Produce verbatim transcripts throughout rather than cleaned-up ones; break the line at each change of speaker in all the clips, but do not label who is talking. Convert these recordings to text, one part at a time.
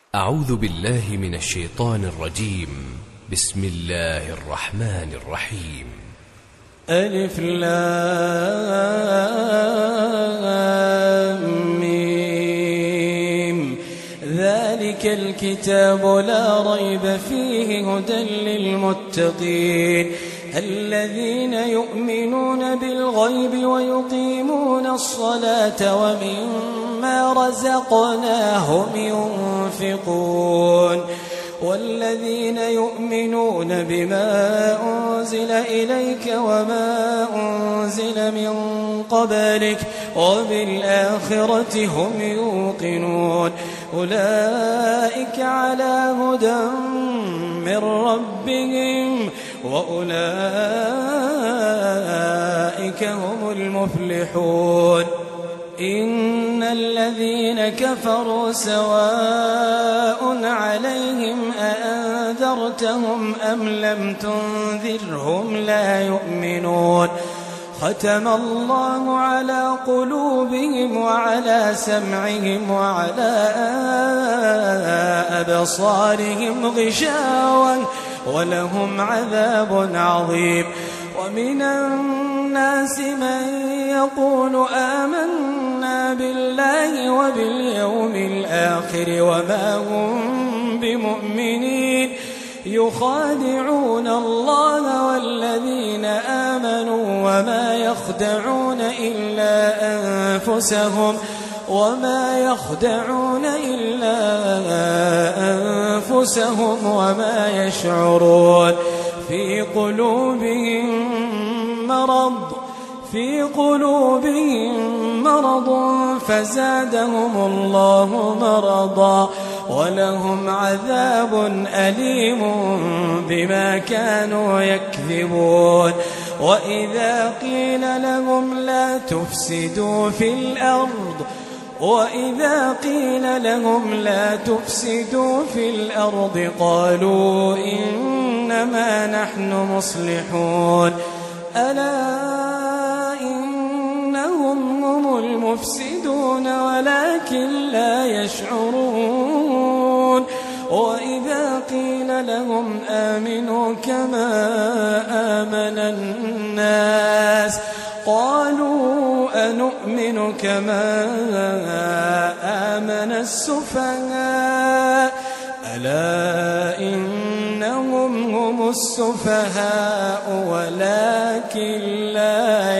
أعوذ بالله من الشيطان الرجيم. بسم الله الرحمن الرحيم.
ألف لام ميم. ذلك الكتاب لا ريب فيه هدى للمتقين الذين يؤمنون بالغيب ويقيمون الصلاة ومما رزقناهم ينفقون والذين يؤمنون بما أنزل إليك وما أنزل من قبلك وبالآخرة هم يوقنون أولئك على هدى من ربهم وأولئك هم المفلحون. إن الذين كفروا سواء عليهم أأنذرتهم أم لم تنذرهم لا يؤمنون. ختم الله على قلوبهم وعلى سمعهم وعلى أبصارهم غشاوة ولهم عذاب عظيم. ومن الناس من يقول آمنا بالله وباليوم الآخر وما هم بمؤمنين يخادعون الله والذين آمنوا وما يخدعون إلا أنفسهم وما يخدعون إلا أنفسهم وما يشعرون. في قلوبهم مرض في قلوبهم مرض فزادهم الله مرضا ولهم عذاب أليم بما كانوا يكذبون. وإذا قيل لهم لا تفسدوا في الأرض وإذا قيل لهم لا تفسدوا في الأرض قالوا إنما نحن مصلحون. ألا إنهم هم المفسدون ولكن لا يشعرون. وإذا قيل لهم آمنوا كما آمن الناس قالوا أنؤمن كما آمن السفهاء. ألا إنهم هم السفهاء ولكن لا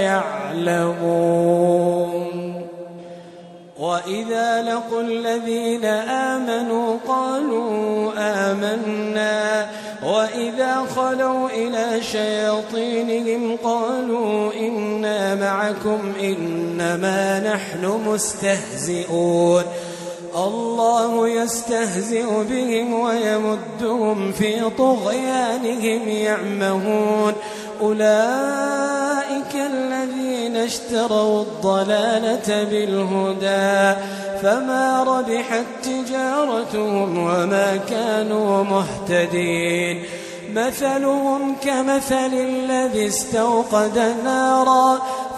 يعلمون. وإذا لقوا الذين آمنوا قالوا آمنا وإذا خلوا إلى شياطينهم قالوا إنا معكم إنما نحن مستهزئون. الله يستهزئ بهم ويمدهم في طغيانهم يعمهون. أولئك الذين اشتروا الضلالة بالهدى فما ربحت تجارتهم وما كانوا مهتدين. مثلهم كمثل الذي استوقد نارا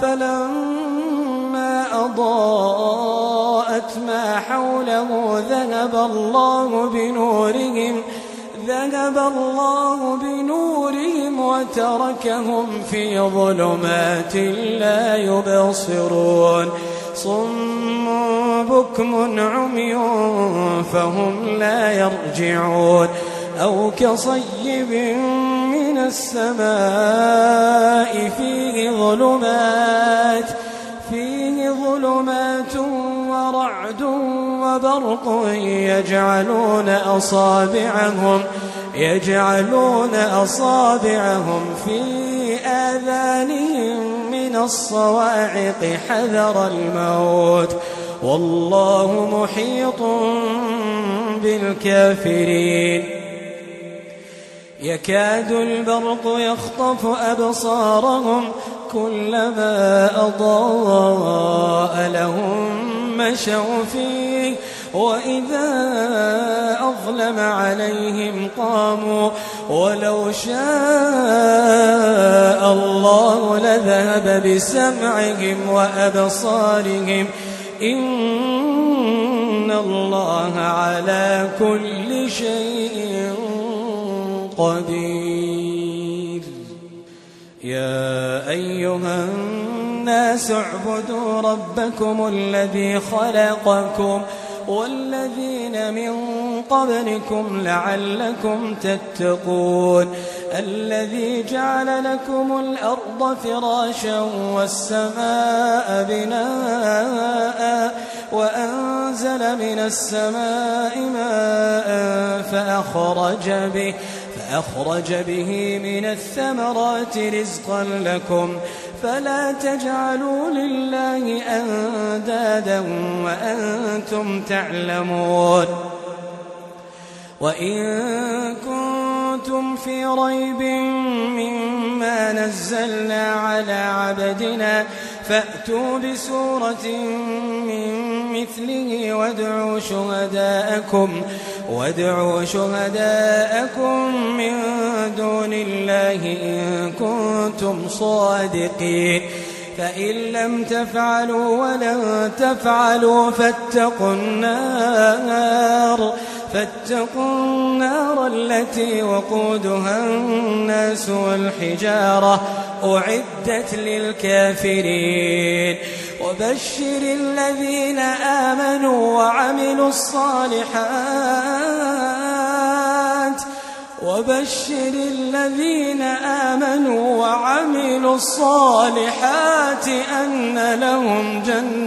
فلما أضاءت ما حوله ذهب الله بنورهم ذهب الله بنورهم وتركهم في ظلمات لا يبصرون. صم بكم عمي فهم لا يرجعون. أو كصيب من السماء فيه ظلمات فيه ظلمات ورعد وبرق يجعلون أصابعهم يجعلون أصابعهم في آذانهم من الصواعق حذر الموت والله محيط بالكافرين. يكاد البرق يخطف أبصارهم كلما أضاء لهم مشوا فيه وإذا أظلم عليهم قاموا ولو شاء الله لذهب بسمعهم وأبصارهم إن الله على كل شيء قدير. يا أيها الناس اعبدوا ربكم الذي خلقكم والذين من قبلكم لعلكم تتقون الذي جعل لكم الأرض فراشا والسماء بناء وأنزل من السماء ماء فأخرج به فأخرج به من الثمرات رزقا لكم فلا تجعلوا لله أندادا وأنتم تعلمون. وإن كنتم في ريب مما نزلنا على عبدنا فأتوا بسورة من مثله وادعوا شهداءكم وادعوا شهداءكم من دون الله إن كنتم صادقين فإن لم تفعلوا ولن تفعلوا فاتقوا النار فاتقوا النار التي وقودها الناس والحجارة أعدت للكافرين. وبشر الذين آمنوا وعملوا الصالحات وبشر الذين آمنوا وعملوا الصالحات أن لهم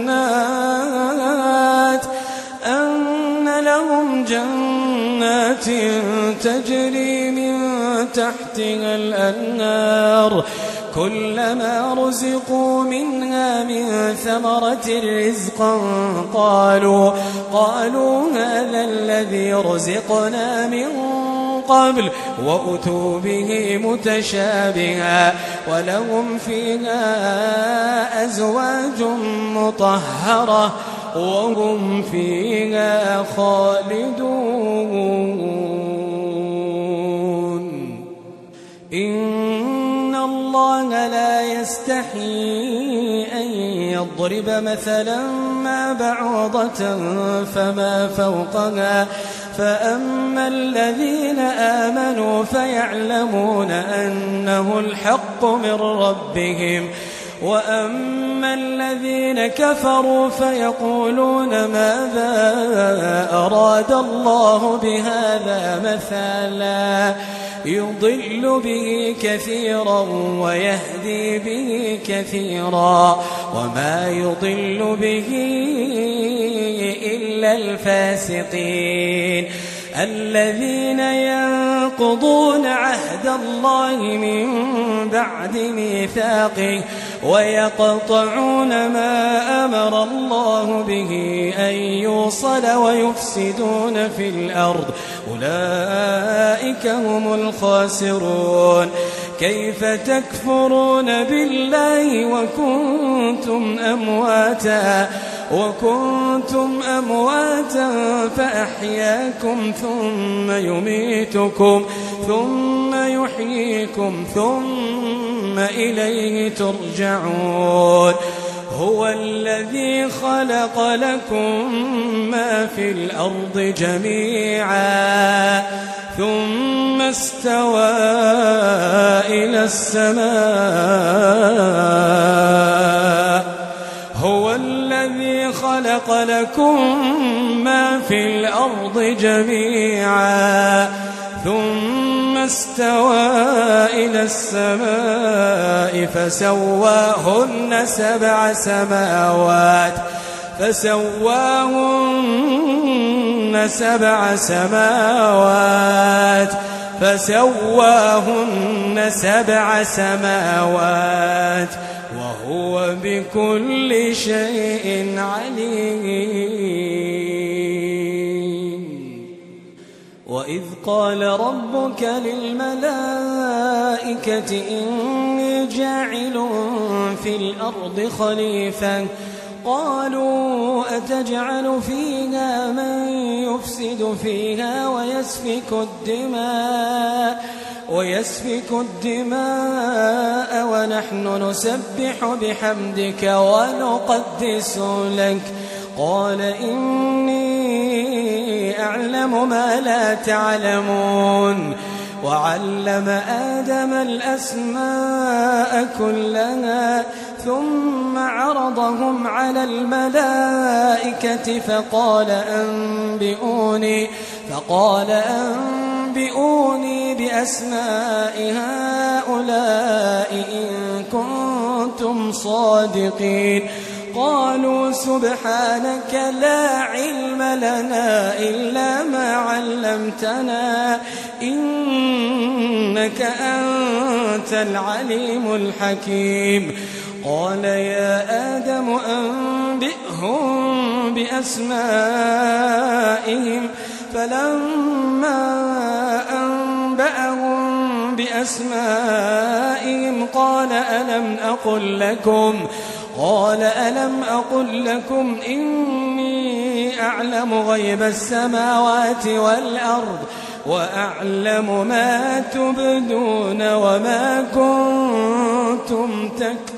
جنات أن لهم جنات تجري من تحتها الأنهار كلما رزقوا منها من ثمرة رزقا قالوا قالوا هذا الذي رزقنا من قبل وأتوا به متشابها ولهم فيها أزواج مطهرة وهم فيها خالدون. إن الله لا يستحيي أن يضرب مثلا ما بعوضة فما فوقها فأما الذين آمنوا فيعلمون أنه الحق من ربهم وأما الذين كفروا فيقولون ماذا أراد الله بهذا مثلا يضل به كثيرا ويهدي به كثيرا وما يضل به إلا الفاسقين الذين ينقضون عهد الله من بعد ميثاقه ويقطعون ما أمر الله به أن يوصل ويفسدون في الأرض أولئك هم الخاسرون. كيف تكفرون بالله وكنتم أمواتا وكنتم أمواتا فأحياكم ثم يميتكم ثم يحييكم ثم إليه ترجعون. هو الذي خلق لكم ما في الأرض جميعا ثم استوى إلى السماء هو الذي خلق لكم ما في الأرض جميعا ثم استوى إلى السماء فسواهن سبع سماوات فسواهن سبع سماوات فسواهن سبع سماوات وهو بكل شيء عليم. وإذ قال ربك للملائكة إني جاعل في الأرض خليفة قالوا أتجعل فيها من يفسد فيها ويسفك الدماء ويسفك الدماء ونحن نسبح بحمدك ونقدس لك قال إني يعلم ما لا تعلمون وعلم آدم الأسماء كلها ثم عرضهم على الملائكة فقال أنبئوني فقال أنبئوني بأسماء هؤلاء إن كنتم صادقين قالوا سبحانك لا علم لنا إلا ما علمتنا إنك أنت العليم الحكيم قال يا آدم أنبئهم بأسمائهم فلما أنبأهم بأسمائهم قال ألم أقل لكم قال ألم أقل لكم إني أعلم غيب السماوات والأرض وأعلم ما تبدون وما كنتم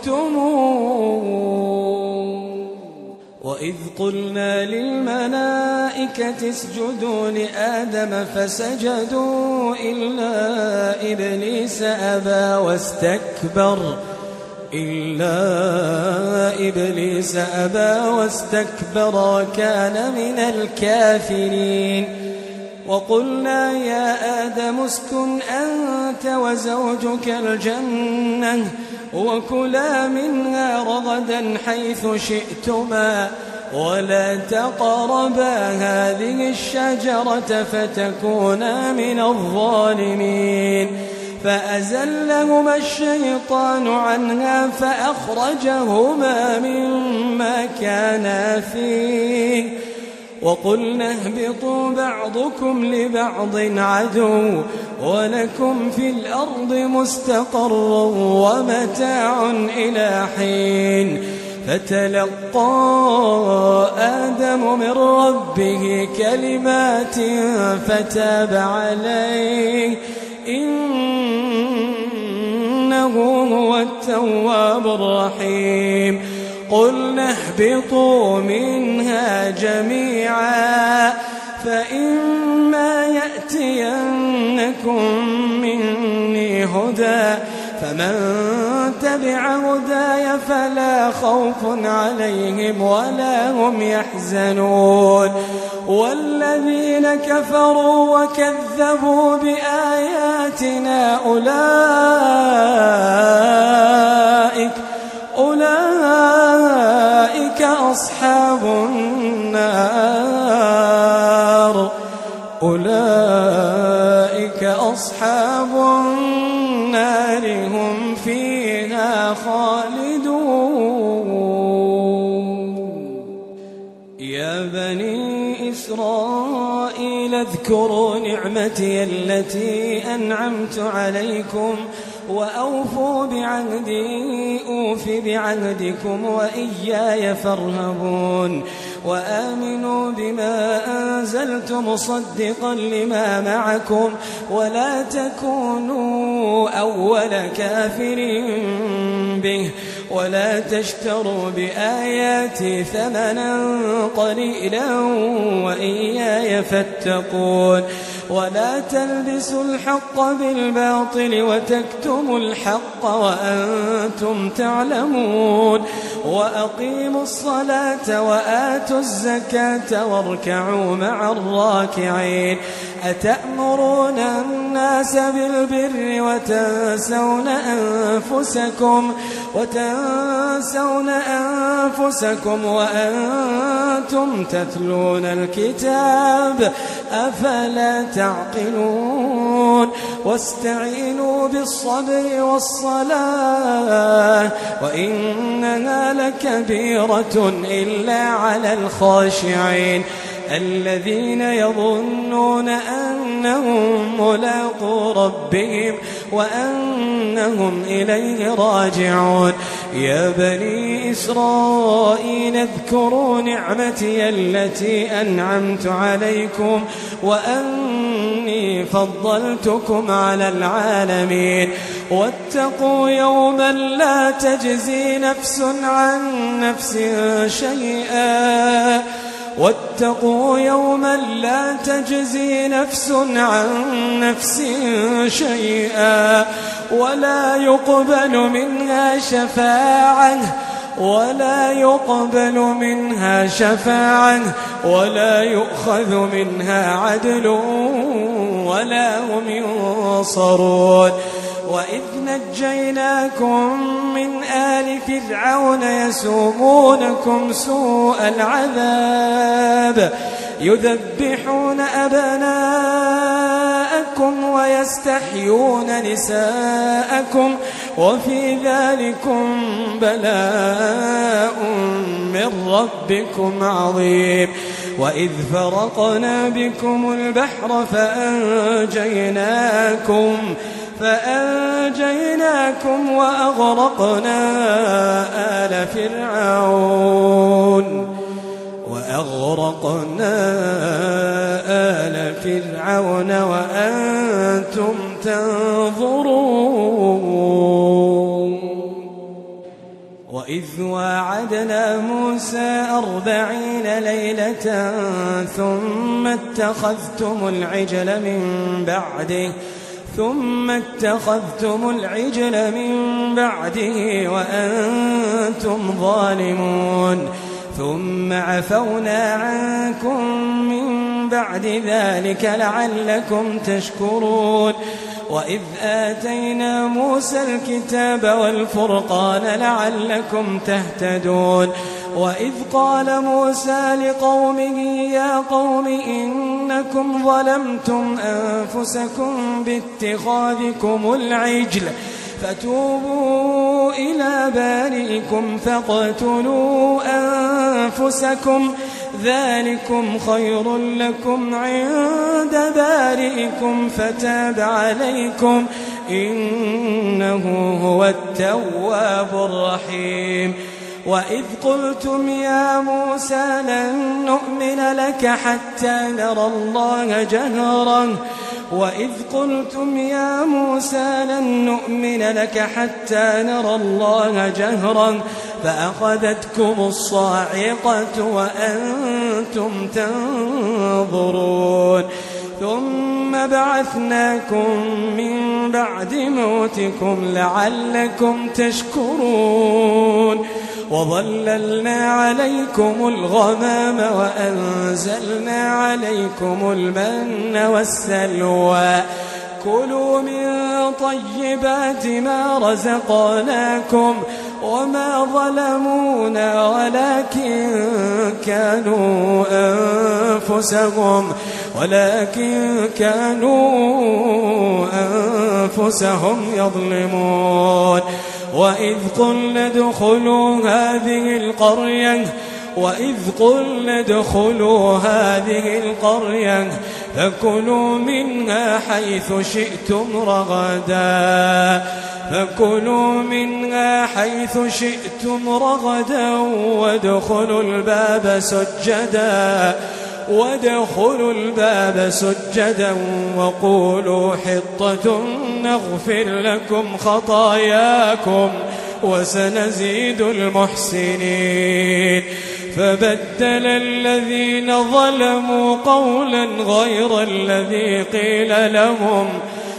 تكتمون وإذ قلنا للملائكة اسجدوا لآدم فسجدوا إلا إبليس أبى واستكبر إلا إبليس أبى واستكبر وكان من الكافرين وقلنا يا آدم اسكن أنت وزوجك الجنة وكلا منها رغدا حيث شئتما ولا تقربا هذه الشجرة فتكونا من الظالمين فأزلهما الشيطان عنها فأخرجهما مما كانا فيه وقلنا اهبطوا بعضكم لبعض عدو ولكم في الأرض مستقر ومتاع إلى حين فتلقى آدم من ربه كلمات فتاب عليه إنه هو التواب الرحيم قلنا اهبطوا منها جميعا فإما يأتينكم مني هدى فمن تبع هداي فلا خوف عليهم ولا هم يحزنون والذين كفروا وكذبوا بآياتنا أولئك أولئك أصحاب النار أولئك أصحاب النار هم فيها خالدون يا بني إسرائيل اذكروا نعمتي التي أنعمت عليكم وأوفوا بعهدي أوف بعهدكم وإياي فارهبون وآمنوا بما أنزلت مصدقا لما معكم ولا تكونوا أول كافر به ولا تشتروا بآياتي ثمنا قليلا وإياي فاتقون ولا تلبسوا الحق بالباطل وتكتموا الحق وأنتم تعلمون وأقيموا الصلاة وآتوا الزكاة واركعوا مع الراكعين أتأمرون الناس بالبر وتنسون أنفسكم وتنسون أنفسكم وأنتم تتلون الكتاب أفلا تعقلون واستعينوا بالصبر والصلاة وإنها لكبيرة إلا على الخاشعين الذين يظنون أنهم ملاقو ربهم وأنهم إليه راجعون يا بني إسرائيل اذكروا نعمتي التي أنعمت عليكم وأني فضلتكم على العالمين واتقوا يوما لا تجزي نفس عن نفس شيئا واتقوا يوما لا تجزي نفس عن نفس شيئا ولا يقبل منها شفاعة ولا يقبل منها شفاعة ولا يؤخذ منها عدل ولا هم ينصرون. وإذ نجيناكم من آل فرعون يسومونكم سوء العذاب يذبحون أبناءكم ويستحيون نساءكم وفي ذلكم بلاء من ربكم عظيم. وإذ فرقنا بكم البحر فأنجيناكم فأنجيناكم وأغرقنا آل فرعون وأغرقنا آل فرعون وأنتم تنظرون. وإذ واعدنا موسى أربعين ليلة ثم اتخذتم العجل من بعده ثم اتخذتم العجل من بعده وأنتم ظالمون ثم عفونا عنكم من بعد ذلك لعلكم تشكرون. وإذ آتينا موسى الكتاب والفرقان لعلكم تهتدون. وإذ قال موسى لقومه يا قوم إنكم ظلمتم أنفسكم باتخاذكم العجل فتوبوا إلى بارئكم فاقتلوا أنفسكم ذلكم خير لكم عند بارئكم فتاب عليكم إنه هو التواب الرحيم. وإذ قلتم يا موسى لن نؤمن لك حتى نرى الله جهرا وإذ قلتم يا موسى لن نؤمن لك حتى نرى الله جهرا فأخذتكم الصاعقة وأنتم تنظرون. ثم بعثناكم من بعد موتكم لعلكم تشكرون. وظللنا عليكم الغمام وأنزلنا عليكم المن والسلوى كلوا من طيبات ما رزقناكم وما ظلمونا ولكن كانوا أنفسهم ولكن كانوا أنفسهم يظلمون. وإذ قلنا ادخلوا هذه القرية وإذ قلنا ادخلوا هذه القرية فكلوا منها حيث شئتم رغدا فكلوا منها حيث شئتم رغدا وادخلوا الباب سجدا وادخلوا الباب سجدا وقولوا حطة نغفر لكم خطاياكم وسنزيد المحسنين. فبدل الذين ظلموا قولا غير الذي قيل لهم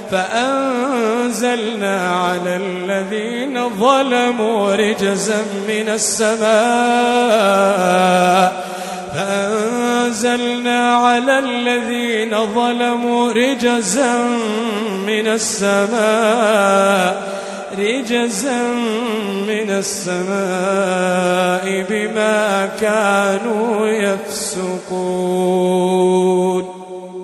فأنزلنا على الذين ظلموا رجزا من السماء فأنزلنا على الذين ظلموا رجزا من السماء رجزا من السماء بما كانوا يفسقون.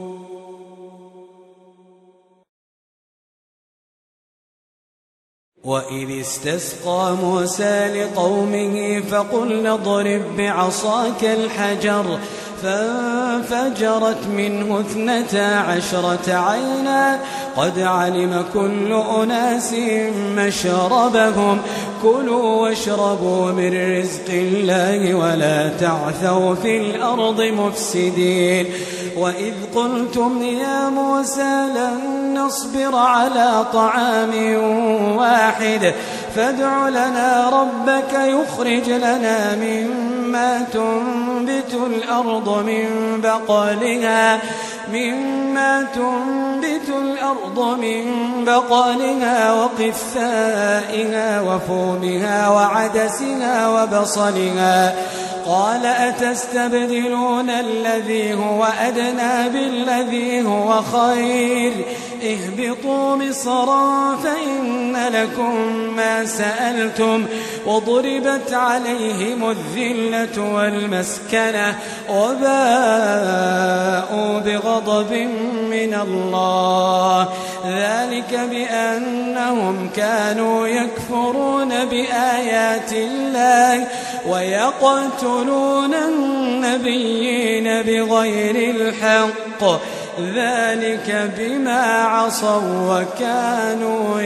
وإذ استسقى موسى لقومه فقلنا اضرب بعصاك الحجر فانفجرت منه اثنتا عشرة عينا قد علم كل أناس مشربهم كلوا واشربوا من رزق الله ولا تعثوا في الأرض مفسدين. وإذ قلتم يا موسى لن نصبر على طعام واحد فادع لنا ربك يخرج لنا مما تنبت تنبت الأرض من بقلها مما تنبت الأرض من بقلها وقثائها وفومها وعدسها وبصلها قال أتستبدلون الذي هو أدنى بالذي هو خير اهبطوا مصرا فإن لكم ما سألتم وضربت عليهم الذلة والمسكنة وباءوا بغضب من الله ذلك بأنهم كانوا يكفرون بآيات الله ويقتلون النبيين بغير الحق ذلك بما عصوا وكانوا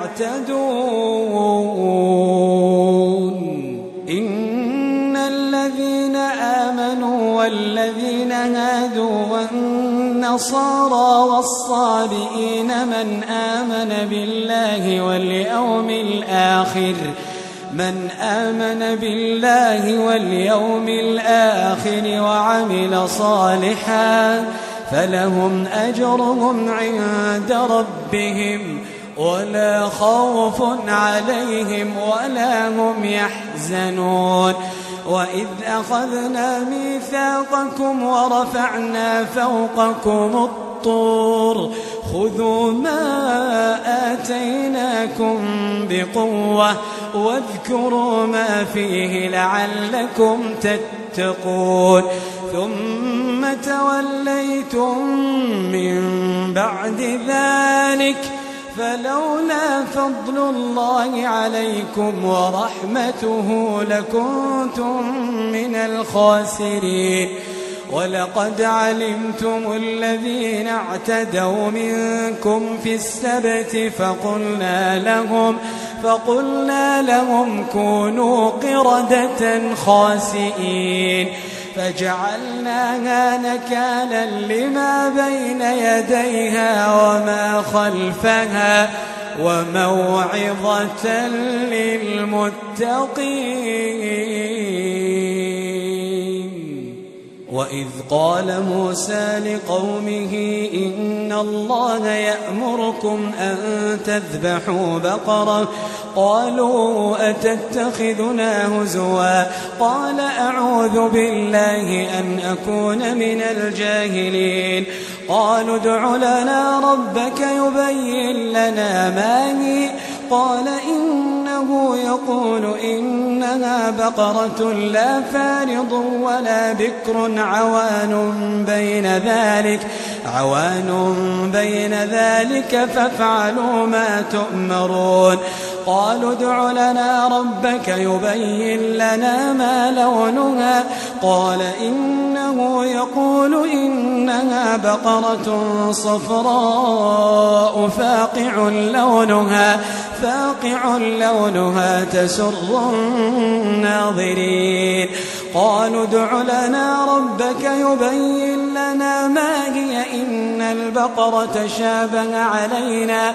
يعتدون إن الذين آمنوا والذين هادوا والنصارى والصابئين من آمن بالله واليوم الآخر من آمن بالله واليوم الآخر وعمل صالحا فلهم أجرهم عند ربهم ولا خوف عليهم ولا هم يحزنون وإذ أخذنا ميثاقكم ورفعنا فوقكم الطور خذوا ما آتيناكم بقوة واذكروا ما فيه لعلكم تتقون ثم توليتم من بعد ذلك فلولا فضل الله عليكم ورحمته لكنتم من الخاسرين ولقد علمتم الذين اعتدوا منكم في السبت فقلنا لهم فقلنا لهم كونوا قردة خاسئين فجعلناها نكالا لما بين يديها وما خلفها وموعظة للمتقين وإذ قال موسى لقومه إن الله يأمركم أن تذبحوا بقرة قالوا أتتخذنا هزوا قال أعوذ بالله أن أكون من الجاهلين قالوا ادع لنا ربك يبين لنا ما هي قال إنه يقول إنها بقرة لا فارض ولا بكر عوان بين ذلك عوان بين ذلك فافعلوا ما تؤمرون قالوا ادع لنا ربك يبين لنا ما لونها قال إنه يقول إنها بقرة صفراء فاقع لونها فاقع لونها تسر الناظرين قالوا ادع لنا ربك يبين لنا ما هي إن البقرة شابه علينا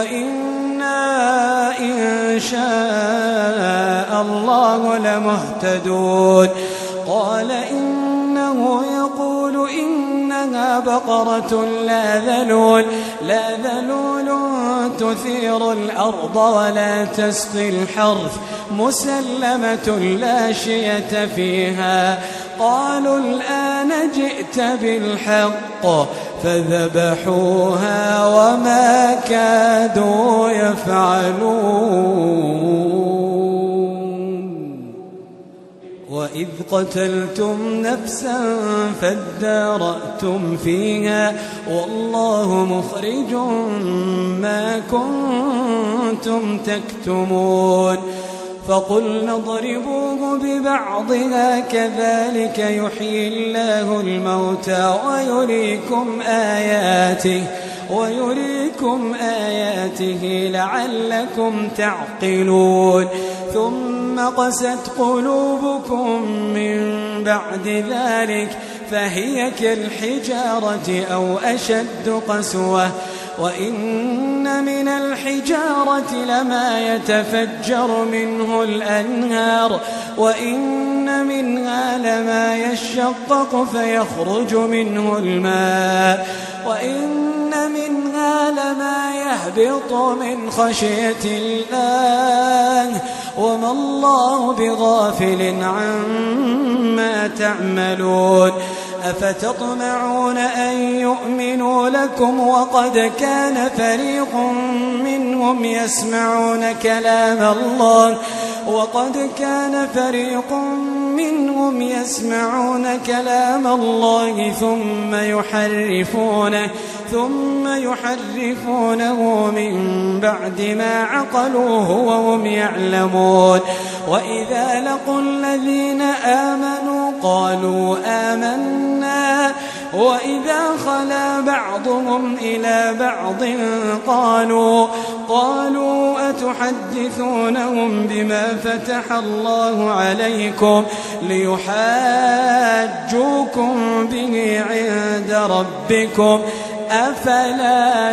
وإنا إن شاء الله لمهتدون قال إنه يقول إنها بقرة لا ذلول لا ذلول تثير الأرض ولا تسقي الحرث مسلمة لا شية فيها قالوا الآن جئت بالحق فذبحوها وما كادوا يفعلون وإذ قتلتم نفسا فادارأتم فيها والله مخرج ما كنتم تكتمون فقلنا اضربوه ببعضها كذلك يحيي الله الموتى ويريكم آياته ويريكم آياته لعلكم تعقلون ثم قست قلوبكم من بعد ذلك فهي كالحجارة أو أشد قسوة وإن من الحجارة لما يتفجر منه الأنهار وإن منها لما يشقق فيخرج منه الماء وإن منها لما يهبط من خشية الله وما الله بغافل عما تعملون أفتطمعون أن يؤمنوا لكم وقد كان فريق منهم يسمعون كلام الله وقد كان فريق منهم يسمعون كلام الله ثم يحرفونه ثم يحرفونه من بعد ما عقلوه وهم يعلمون وإذا لقوا الذين آمنوا قالوا آمنا وإذا خلا بعضهم إلى بعض قالوا قالوا أتحدثونهم بما فتح الله عليكم ليحاجوكم به عند ربكم أفلا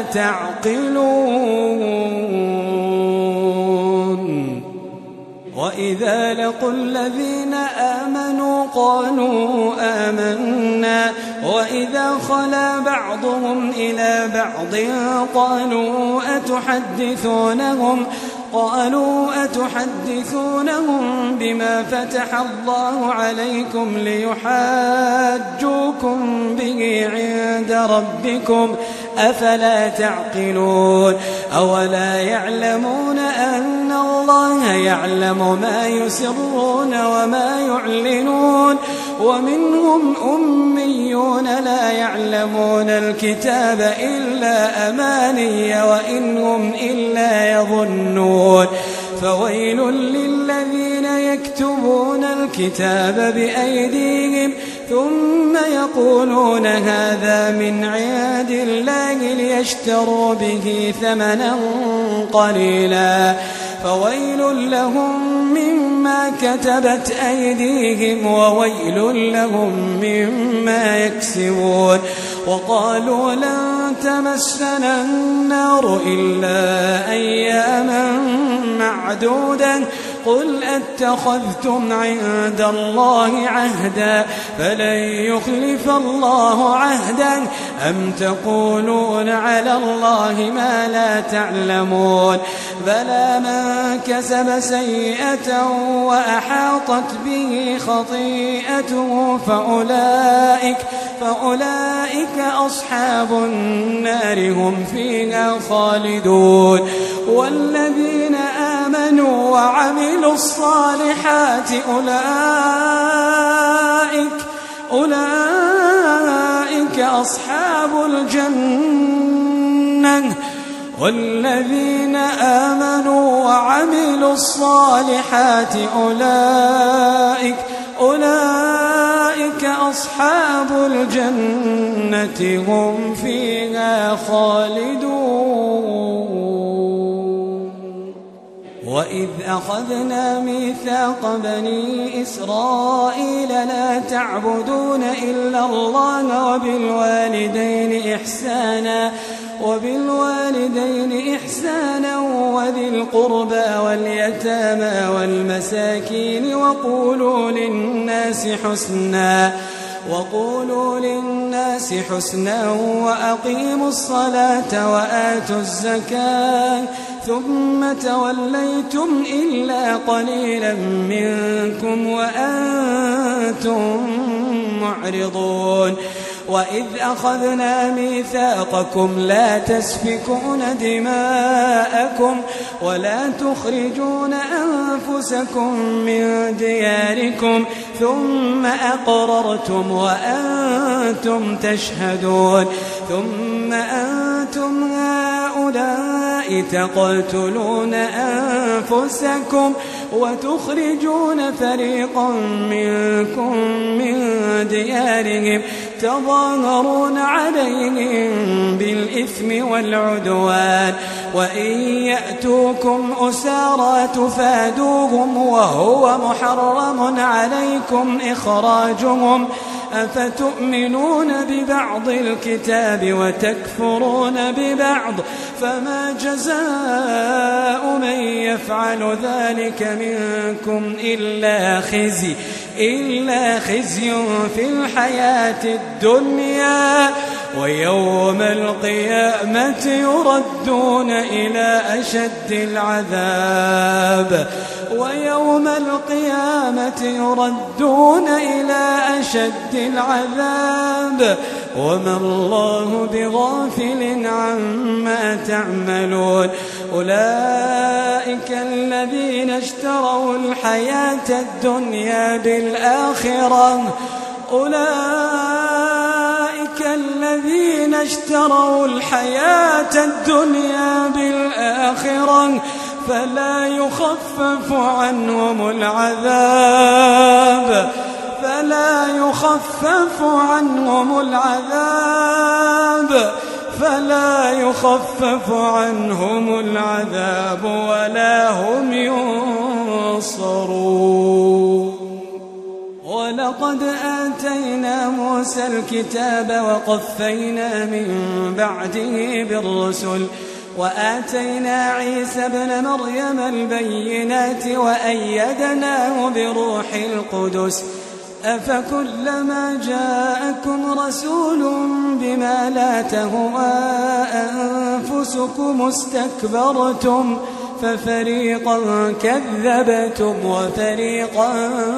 تعقلون وإذا لقوا الذين آمنوا قالوا آمنا وإذا خلا بعضهم إلى بعض قالوا أتحدثونهم قالوا أتحدثونهم بما فتح الله عليكم ليحاجوكم به عند ربكم أفلا تعقلون أولا يعلمون أن الله يعلم ما يسرون وما يعلنون ومنهم أميون لا يعلمون الكتاب إلا أماني وإنهم إلا يظنون فويل للذين يكتبون الكتاب بأيديهم ثم يقولون هذا من عند الله ليشتروا به ثمنا قليلا فويل لهم مما كتبت أيديهم وويل لهم مما يكسبون وقالوا لن تمسنا النار إلا أياما معدودا قل أتخذتم عند الله عهدا فلن يخلف الله عهدا أم تقولون على الله ما لا تعلمون بلى من كسب سيئة وأحاطت به خطيئته فأولئك, فأولئك أصحاب النار هم فيها خالدون والذين آمنوا وعملوا الصالحات أولئك, أولئك أصحاب الجنة والذين آمنوا وعملوا الصالحات أولئك, أولئك أصحاب الجنة هم فيها خالدون وإذ أخذنا ميثاق بني إسرائيل لا تعبدون إلا الله وبالوالدين إحسانا وبالوالدين إحسانا وذي القربى واليتامى والمساكين وقولوا للناس حسنا وقولوا للناس حسنا وأقيموا الصلاة وآتوا الزكاة ثم توليتم إلا قليلا منكم وأنتم معرضون وإذ أخذنا ميثاقكم لا تسفكون دماءكم ولا تخرجون أنفسكم من دياركم ثم أقررتم وأنتم تشهدون ثم أنتم هؤلاء تقتلون أنفسكم وتخرجون فريقا منكم من ديارهم تظاهرون عليهم بالإثم والعدوان وإن يأتوكم أسارى تفادوهم وهو محرم عليكم إخراجهم أفتؤمنون ببعض الكتاب وتكفرون ببعض فما جزاء من يفعل ذلك منكم إلا خزي إلا خزي في الحياة الدنيا ويوم القيامة يردون إلى أشد العذاب ويوم القيامة يردون إلى أشد العذاب وما الله بغافل عما تعملون أولئك الذين اشتروا الحياة الدنيا بالآخرة أولئك الذين اشتروا الحياة الدنيا بالآخرة فلا يخفف عنهم العذاب فلا يخفف عنهم العذاب فلا يخفف عنهم العذاب ولا هم ينصرون. ولقد آتينا موسى الكتاب وقفينا من بعده بالرسل وآتينا عيسى ابن مريم البينات وأيدناه بروح القدس أفكلما جاءكم رسول بما لا تهوى أنفسكم استكبرتم ففريقا كذبتم وفريقا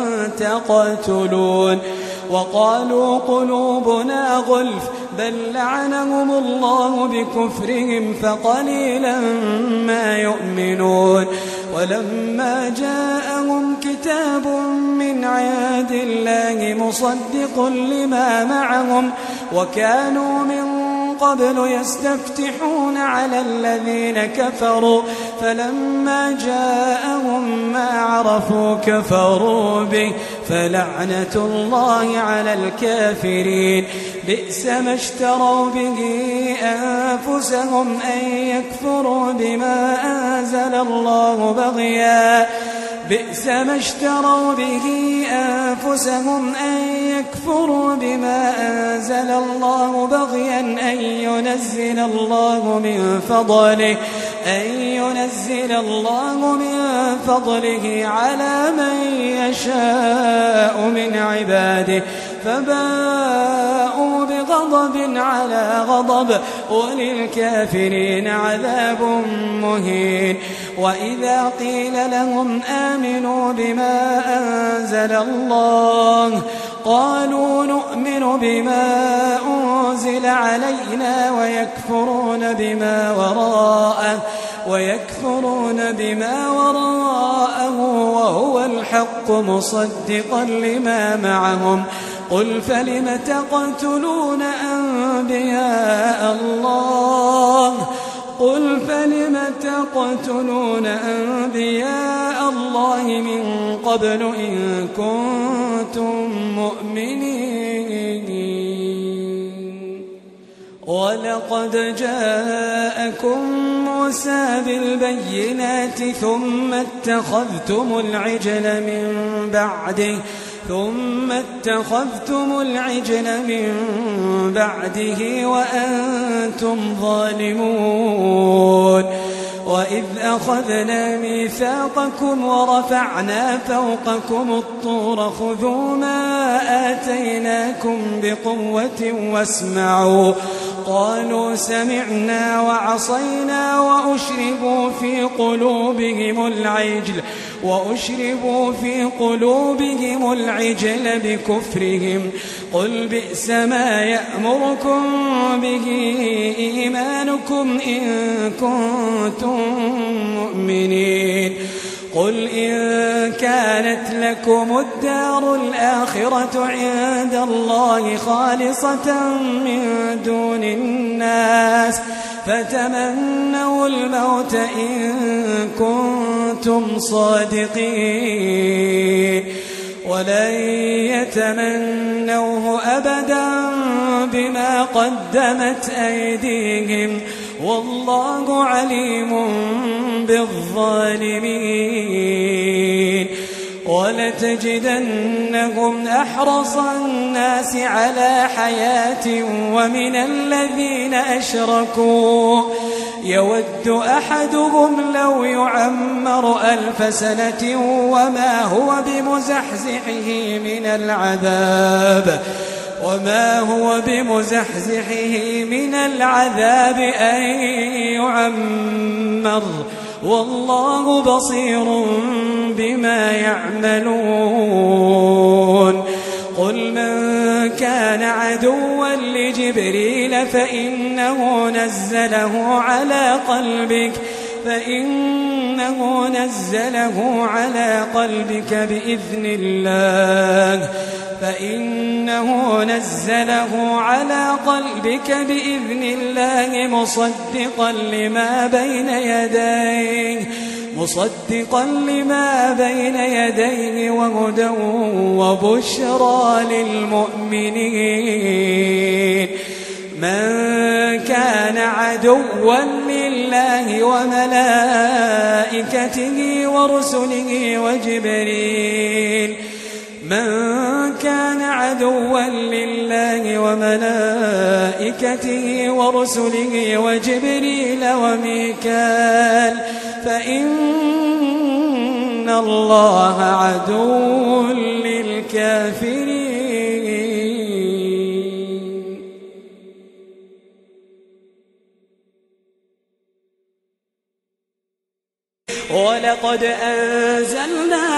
تقتلون وقالوا قلوبنا غلف بل لعنهم الله بكفرهم فقليلا ما يؤمنون. ولما جاءهم كتاب من عند الله مصدق لما معهم وكانوا من قبل يستفتحون على الذين كفروا فلما جاءهم ما عرفوا كفروا به فلعنة الله على الكافرين. بئس ما اشتروا به أنفسهم أن يكفروا بما أنزل الله بغيا بئس ما اشتروا به أنفسهم أن يكفروا بما أنزل الله بغيا أن ينزل الله من فضله أن ينزل الله من فضله على من يشاء من عباده فباءوا بغضب على غضب وللكافرين عذاب مهين. وإذا قيل لهم آمنوا بما أنزل الله قالوا نؤمن بما أنزل علينا ويكفرون بما وراءه ويكفرون بما وراءه وهو الحق مصدقا لما معهم قل فلم تقتلون أنبياء الله قل فلم تقتلون أنبياء الله من قبل إن كنتم مؤمنين. ولقد جاءكم موسى بالبينات ثم اتخذتم العجل من بعده ثم اتخذتم العجل من بعده وأنتم ظالمون. وإذ أخذنا ميثاقكم ورفعنا فوقكم الطور خذوا ما آتيناكم بقوة واسمعوا قالوا سمعنا وعصينا وأشربوا في قلوبهم العجل وأشربوا في قلوبهم العجل بكفرهم قل بئس ما يأمركم به إيمانكم إن كنتم مؤمنين. قل إن كانت لكم الدار الآخرة عند الله خالصة من دون الناس فتمنوا الموت إن كنتم صادقين ولن يتمنوه أبدا بما قدمت أيديهم والله عليم بالظالمين. ولتجدنهم أحرص الناس على حياة ومن الذين أشركوا يود أحدهم لو يعمر ألف سنة وما هو بمزحزحه من العذاب وما هو بمزحزحه من العذاب أن يعمر والله بصير بما يعملون قل من كان عدوا لجبريل فإنه نزله على قلبك فإنه نزله على قلبك بإذن الله فإنه نزله على قلبك بإذن الله مصدقا لما بين يديه مصدقا لما بين يديه وهدى وبشرى للمؤمنين من كان عدوا لله وملائكته ورسله وجبريل من كان عدوا لله وملائكته ورسله وجبريل وميكال فإن الله عدو للكافرين ولقد أنزلنا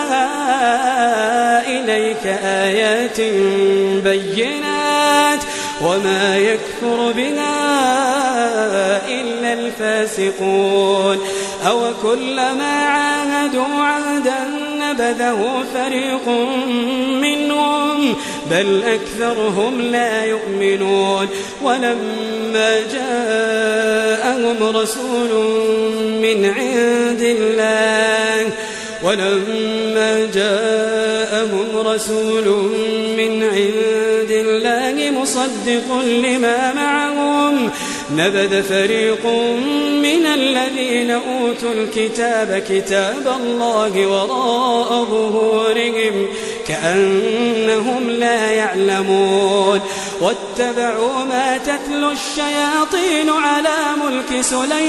إليك آيات بينات وما يكفر بها إلا الفاسقون أو كلما عاهدوا عهدا نبذه فريق منهم بل أكثرهم لا يؤمنون ولما جاءهم رسول من عند الله ولما جاءهم رسول من عند الله مصدق لما معهم نبذ فريق من الذين أوتوا الكتاب كتاب الله وراء ظهورهم كأنهم لا يعلمون واتبعوا ما تتلو الشياطين على ملك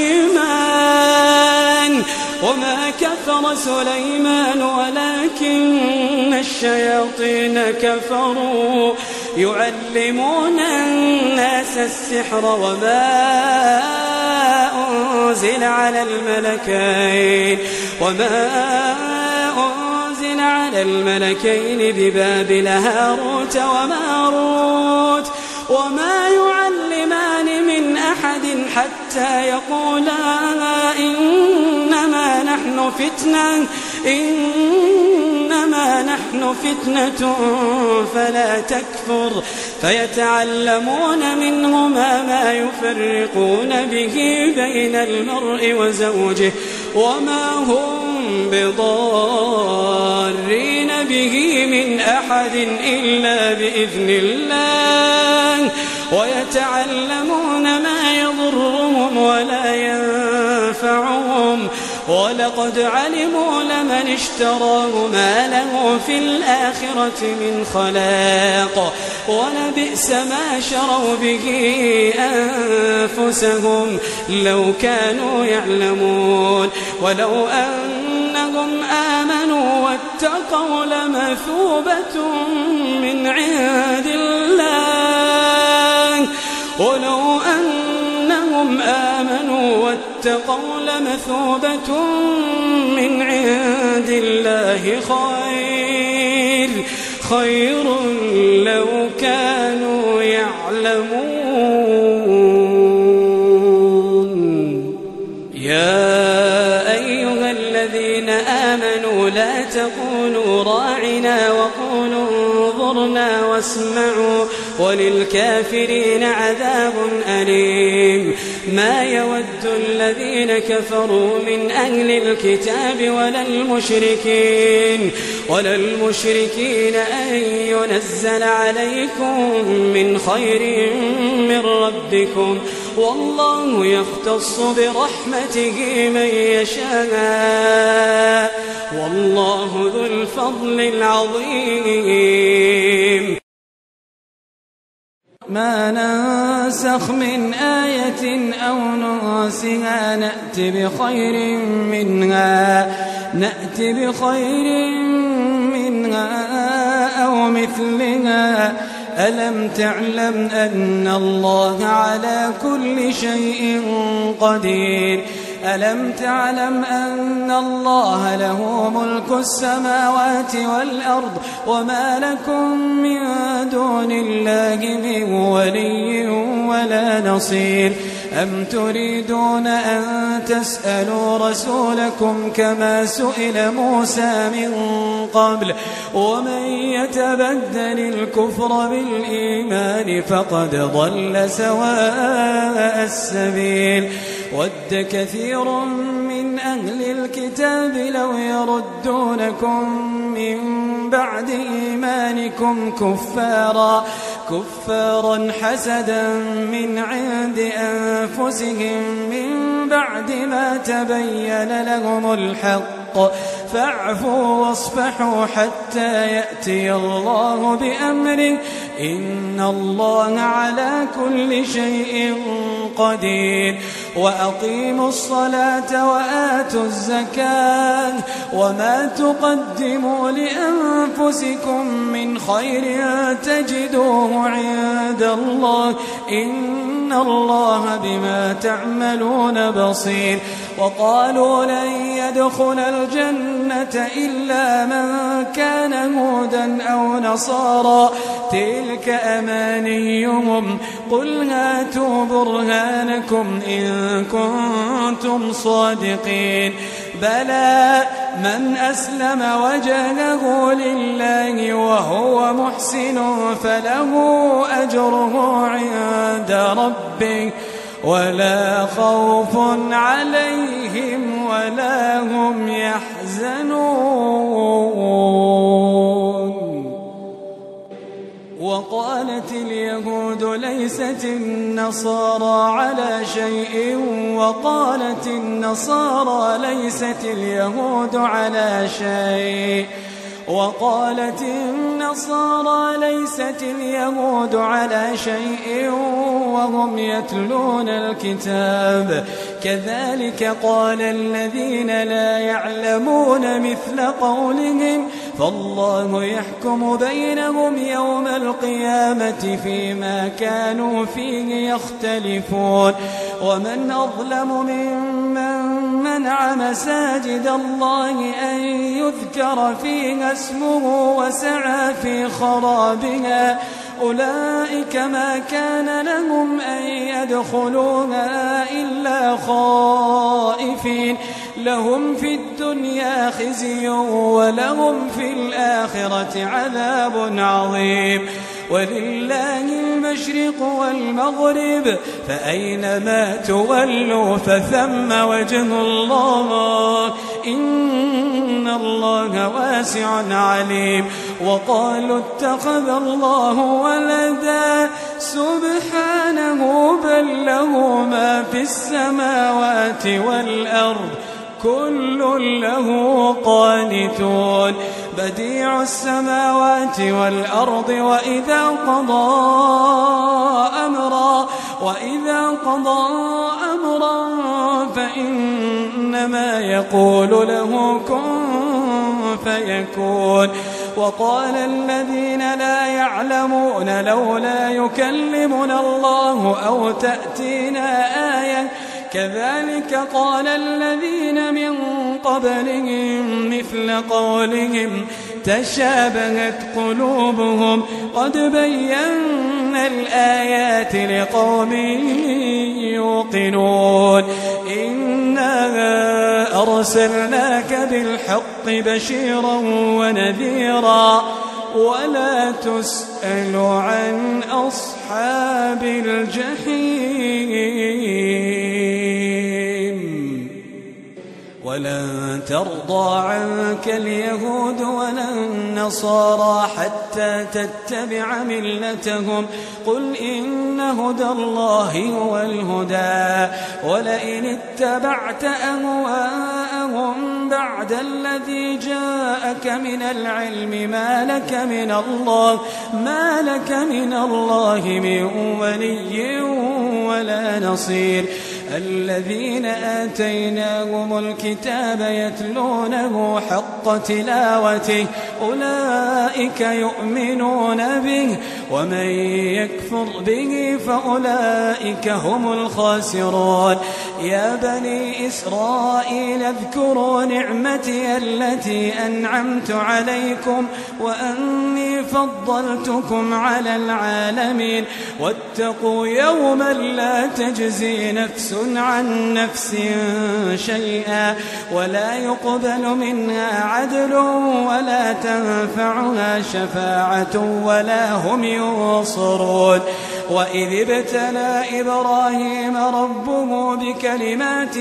سليمان وما كفر سليمان ولكن الشياطين كفروا يعلمون الناس السحر وما أنزل على الملكين وما أنزل على الملكين ببابل هاروت وماروت وما يعلمان من أحد حتى يقولا إنما نحن فتنة إنما نحن فتنة فلا تكفر فيتعلمون منهما ما يفرقون به بين المرء وزوجه وما هم بضارين به من أحد إلا بإذن الله ويتعلمون ما يضرهم ولا ينفعهم ولقد علموا لمن اشتراه ما له في الآخرة من خلاق ولبئس ما شروا به أنفسهم لو كانوا يعلمون ولو أنهم آمنوا واتقوا لمثوبة من عند الله ولو أنهم آمنوا واتقوا لمثوبة من عند الله خير خير لو كانوا يعلمون يا أيها الذين آمنوا لا تقولوا راعنا وقولوا انظرنا واسمعوا وللكافرين عذاب أليم. ما يود الذين كفروا من أهل الكتاب ولا المشركين ولا المشركين أن ينزل عليكم من خير من ربكم، والله يختص برحمته من يشاء، والله ذو الفضل العظيم. ما ننسخ من آية أو ننسها نأت بخير منها نأت بخير منها أو مثلها. ألم تعلم أن الله على كل شيء قدير؟ ألم تعلم أن الله له ملك السماوات والأرض وما لكم من دون الله من ولي ولا نصير؟ أم تريدون أن تسألوا رسولكم كما سئل موسى من قبل؟ ومن يتبدل الكفر بالإيمان فقد ضل سواء السبيل. ود كثير من أهل الكتاب لو يردونكم من بعد إيمانكم كفارا كفارا حسدا من عند أنفسهم من بعد ما تبين لهم الحق، فاعفوا واصفحوا حتى يأتي الله بأمره، إن الله على كل شيء قدير. وأقيموا الصلاة وآتوا الزكاة وما تقدموا لأنفسكم من خير تجدوه عند الله، إن الله بما تعملون بصير. وقالوا لن يدخل الجنة إلا من كان هودا أو نصارى، تلك أمانيهم، قل هاتوا برهانكم إن كنتم صادقين. بلى من أسلم وجهه لله وهو محسن فله أجره عند ربه ولا خوف عليهم ولا هم يحزنون. وقالت اليهود ليست النصارى على شيء وقالت النصارى ليست اليهود على شيء وقالت النصارى ليست اليهود على شيء وهم يتلون الكتاب، كذلك قال الذين لا يعلمون مثل قولهم، فالله يحكم بينهم يوم القيامة فيما كانوا فيه يختلفون. ومن أظلم ممن منع مساجد الله أن يذكر فيها اسمه وسعى في خرابها، أولئك ما كان لهم أن يدخلوها إلا خائفين، لهم في الدنيا خزي ولهم في الآخرة عذاب عظيم. ولله المشرق والمغرب، فأينما تولوا فثم وجه الله، إن الله واسع عليم. وقالوا اتخذ الله ولدا، سبحانه بل له ما في السماوات والأرض، كل له قانتون. بديع السماوات والأرض وإذا قضى أمرا وإذا قضى أمرا فإنما يقول له كن فيكون. وقال الذين لا يعلمون لولا يكلمنا الله أو تأتينا آية، كذلك قال الذين من قبلهم مثل قولهم تشابهت قلوبهم، قد بينا الآيات لقوم يوقنون. إنا أرسلناك بالحق بشيرا ونذيرا ولا تسأل عن أصحاب الجحيم. ولن ترضى عنك اليهود ولا النصارى حتى تتبع ملتهم قل إن هدى الله هو الهدى ولئن اتبعت أهواءهم بعد الذي جاءك من العلم ما لك من الله ما لك من الله من ولي ولا نصير. الذين آتيناهم الكتاب يتلونه حق تلاوته أولئك يؤمنون به ومن يكفر به فأولئك هم الخاسرون. يا بني إسرائيل اذكروا نعمتي التي أنعمت عليكم وأني فضلتكم على العالمين واتقوا يوما لا تجزي نفس عن نفس شيئا ولا يقبل منها عدل ولا تنفعها شفاعة ولا هم ينصرون. وإذ ابتلى إبراهيم ربه بكلمات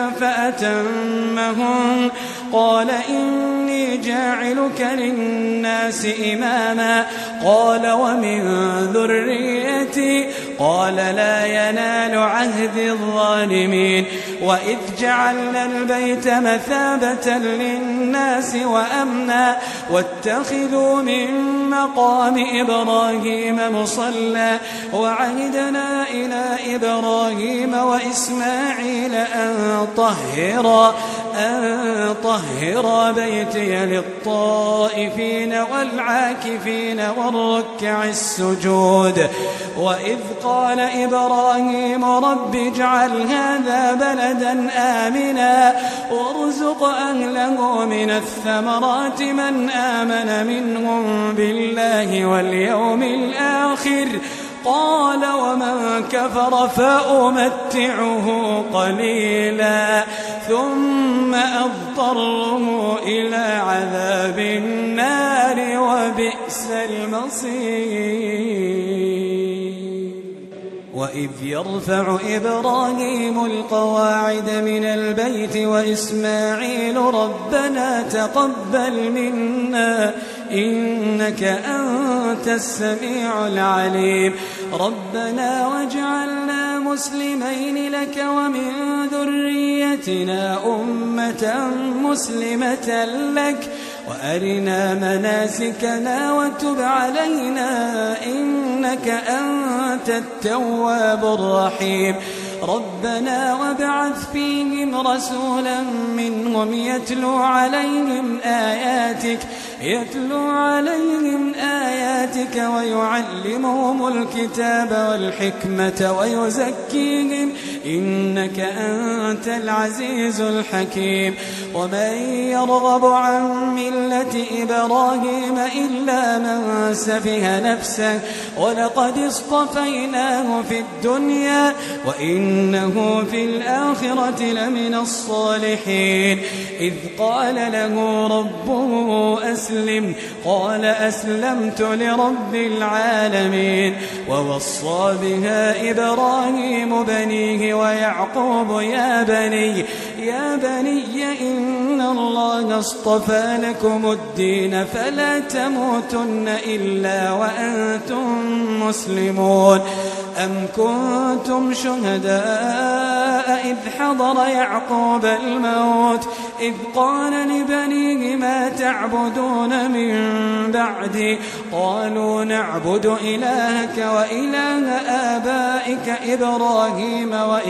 فأتمهن قال إني جاعلك للناس إماما قال ومن ذريتي قال لا ينال عهد الظالمين. وإذ جعلنا البيت مثابة للناس وأمنا واتخذوا من مقام إبراهيم مصلى وعهدنا إلى إبراهيم وإسماعيل أن طهرا أن طهر بيتي للطائفين والعاكفين والركع السجود. وإذ قال إبراهيم رب اجعل هذا بلدا آمنا وارزق أهله من الثمرات من آمن منهم بالله واليوم الآخر قال ومن كفر فأمتعه قليلا ثم أضطره إلى عذاب النار وبئس المصير. وإذ يرفع إبراهيم القواعد من البيت وإسماعيل ربنا تقبل منا إنك أنت السميع العليم ربنا واجعلنا مسلمين لك ومن ذريتنا أمة مسلمة لك وأرنا مناسكنا وتب علينا إنك أنت التواب الرحيم. ربنا وابعث فيهم رسولا منهم يتلو عليهم آياتك يتلو عليهم آياتك ويعلمهم الكتاب والحكمة ويزكيهم إنك أنت العزيز الحكيم. ومن يرغب عن ملة إبراهيم إلا من سفه نفسه ولقد اصطفيناه في الدنيا وإنه في الآخرة لمن الصالحين. إذ قال له ربه أسلم قال أسلمت لرب العالمين. ووصى بها إبراهيم بنيه ويعقوب يا بني يا بني إن الله اصطفى لكم الدين فلا تموتن إلا وأنتم مسلمون. أم كنتم شهداء إذ حضر يعقوب الموت إذ قال لبنيه ما تعبدون من بعدي قالوا نعبد إلهك وإله آبائك إبراهيم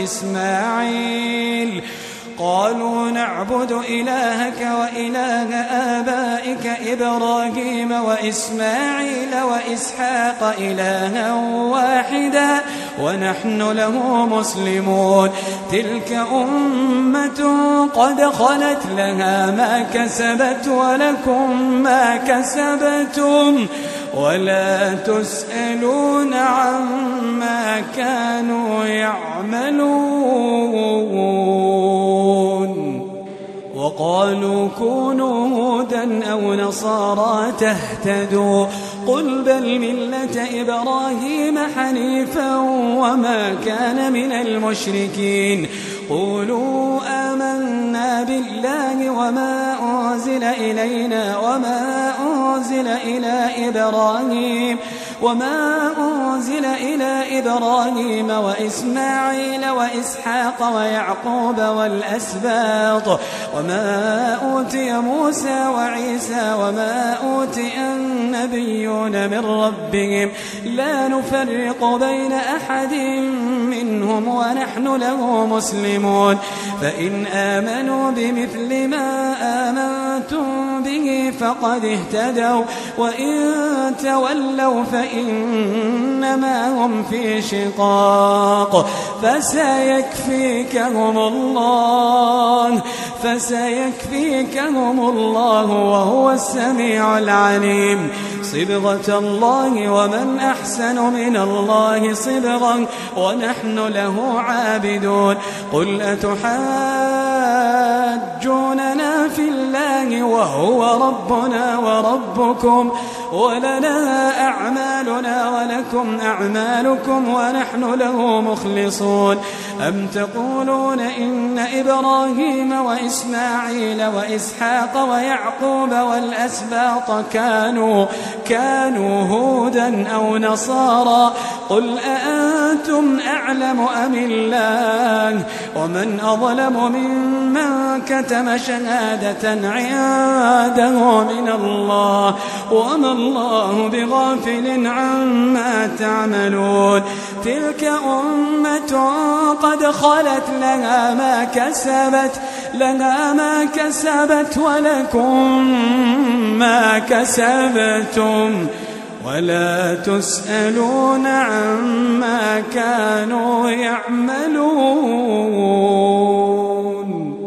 وإسماعيل قالوا نعبد إلهك وإله آبائك إبراهيم وإسماعيل وإسحاق إلها واحدا ونحن له مسلمون. تلك أمة قد خلت لها ما كسبت ولكم ما كسبتم ولا تسألون عما كانوا يعملون. وقال قالوا كونوا هودا أو نصارى تهتدوا قل بل ملة إبراهيم حنيفا وما كان من المشركين قولوا آمنا بالله وما أنزل إلينا وما أنزل إلى إبراهيم وما أنزل إلى إبراهيم وإسماعيل وإسحاق ويعقوب والأسباط وما أوتي موسى وعيسى وما أوتي النبيون من ربهم لا نفرق بين أحد منهم ونحن له مسلمون فإن آمنوا بمثل ما آمنتم به فقد اهتدوا وإن تولوا فإنما هم في شقاق فسيكفيكهم الله فسيكفيكهم الله وهو السميع العليم صبغة الله ومن أحسن من الله صبغا ونحن له عابدون قل أتحاجوننا في الله وهو ربنا وربكم ولنا أعمالنا ولكم أعمالكم ونحن له مخلصون أم تقولون إن إبراهيم وإسماعيل وإسحاق ويعقوب والأسباط كانوا كانوا هودا أو نصارى قل أأنتم أعلم أم الله ومن أظلم ممن كتم شهادة عنده من الله وما الله بغافل عما تعملون تلك أمة قد خلت لها ما كسبت لها ما كسبت ولكم ما كسبتم ولا تسألون عما كانوا يعملون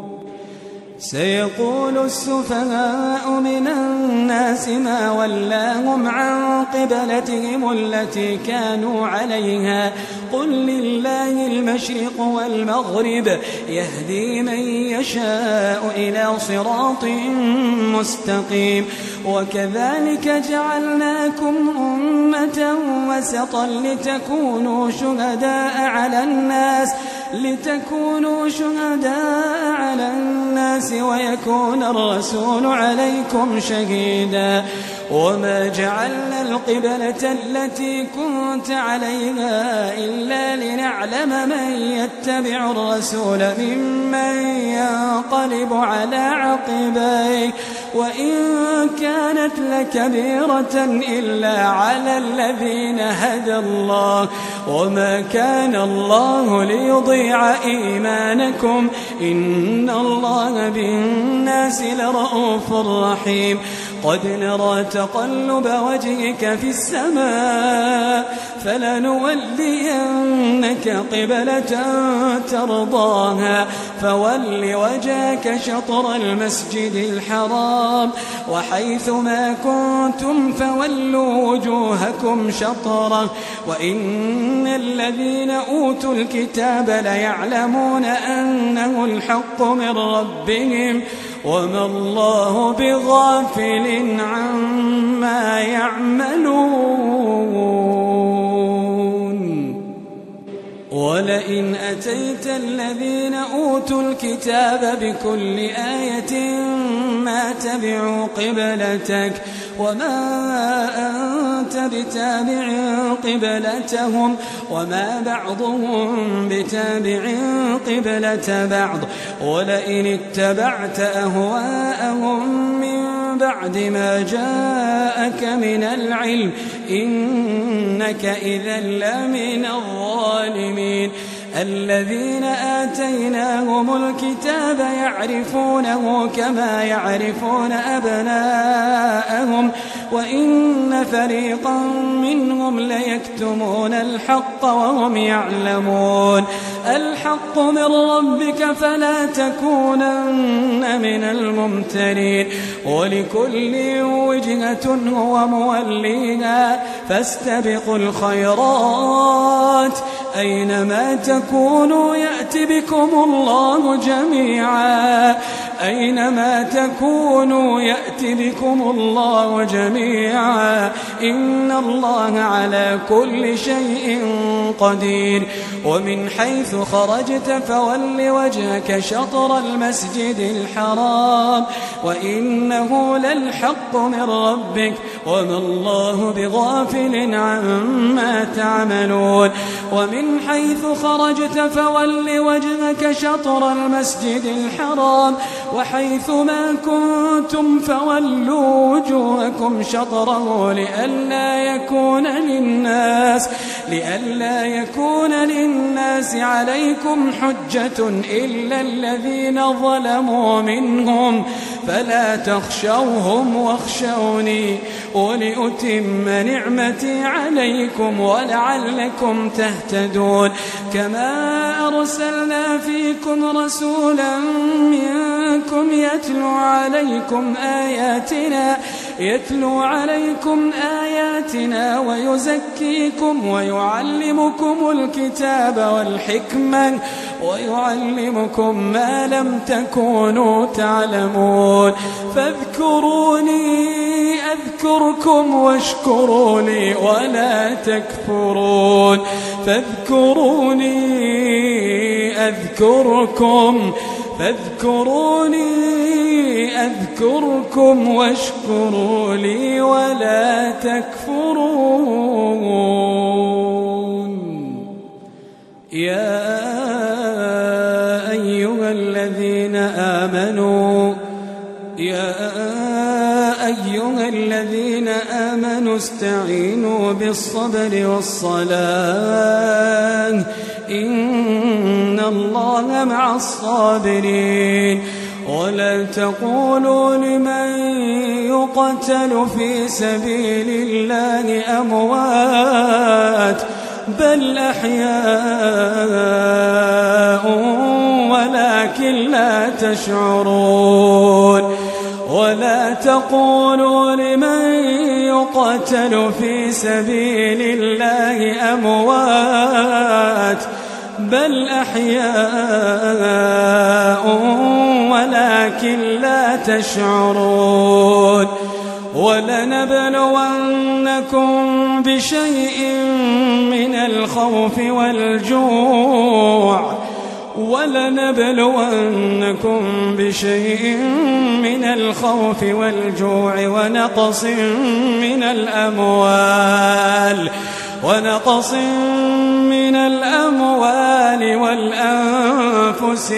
سيقول السفهاء من الناس ما ولاهم عن قبلتهم التي كانوا عليها قل لله المشرق والمغرب يهدي من يشاء إلى صراط مستقيم وكذلك جعلناكم أمة وسطا لتكونوا شهداء على الناس لتكونوا شهداء على الناس ويكون الرسول عليكم شهيدا وما جعلنا القبلة التي كنت عليها إلا لنعلم من يتبع الرسول ممن ينقلب على عقبيه وإن كانت لكبيرة إلا على الذين هدى الله وما كان الله ليضيع إيمانكم إن الله بالناس لرؤوف رحيم قد نرى تقلب وجهك في السماء فلنولينك قبلة ترضاها فول وجهك شطر المسجد الحرام وحيث ما كنتم فولوا وجوهكم شطره وإن الذين أوتوا الكتاب ليعلمون أنه الحق من ربهم وما الله بغافل عما يعملون ولئن أتيت الذين أوتوا الكتاب بكل آية ما تبعوا قبلتك وما أنت بتابع قبلتهم وما بعضهم بتابع قبلة بعض ولئن اتبعت أهواءهم من بعد ما جاءك من العلم إنك إذا لمن الظالمين الذين آتيناهم الكتاب يعرفونه كما يعرفون أبناءهم وإن فريقا منهم ليكتمون الحق وهم يعلمون الحق من ربك فلا تكونن من الممترين ولكل وجهة هو موليها فاستبقوا الخيرات أينما تكونوا يأتي بكم الله جميعا أينما تكونوا يأت بكم الله جميعا إن الله على كل شيء قدير ومن حيث خرجت فول وجهك شطر المسجد الحرام وإنه للحق من ربك وما الله بغافل عما تعملون ومن حيث خرجت فول وجهك شطر المسجد الحرام وحيث ما كنتم فولوا وجوهكم شطره لئلا يكون للناس لئلا يكون للناس عليكم حجة إلا الذين ظلموا منهم فلا تخشوهم واخشوني ولأتم نعمتي عليكم ولعلكم تهتدون كما أرسلنا فيكم رسولا منكم يتلو عليكم آياتنا يتلو عليكم آياتنا ويزكيكم ويعلمكم الكتاب والحكمة ويعلمكم ما لم تكونوا تعلمون فاذكروني أذكركم واشكروا لي ولا تكفرون فاذكروني أذكركم فاذكروني أذكركم واشكروا لي ولا تكفرون يا أيها الذين آمنوا يا أيها الذين آمنوا استعينوا بالصبر والصلاة إن الله مع الصابرين ولا تقولوا لمن يقتل في سبيل الله أموات بل أحياء ولكن لا تشعرون ولا تقولوا لمن يقتل في سبيل الله أموات بل أحياء ولكن لا تشعرون ولنبلونكم بشيء من الخوف والجوع ولنبلونكم بشيء من الخوف والجوع ونقص من الأموال ونقص من الأموال والأنفس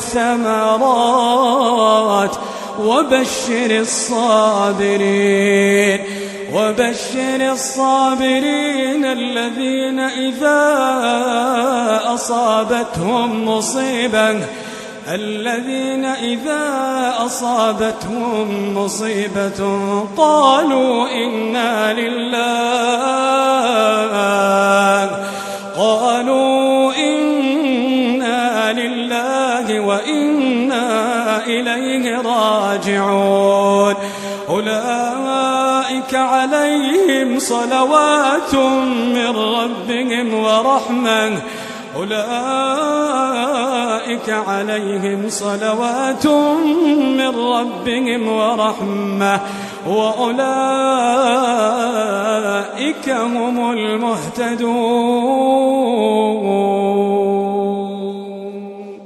والثمرات وبشر الصابرين وبشر الصابرين الذين إذا أصابتهم مصيبة الذين إذا أصابتهم مصيبة قالوا إنا لله قالوا إنا لله وإنا إليه راجعون أولئك عليهم صلوات من ربهم ورحمة أولئك عليهم صلوات من ربهم ورحمة وأولئك هم المهتدون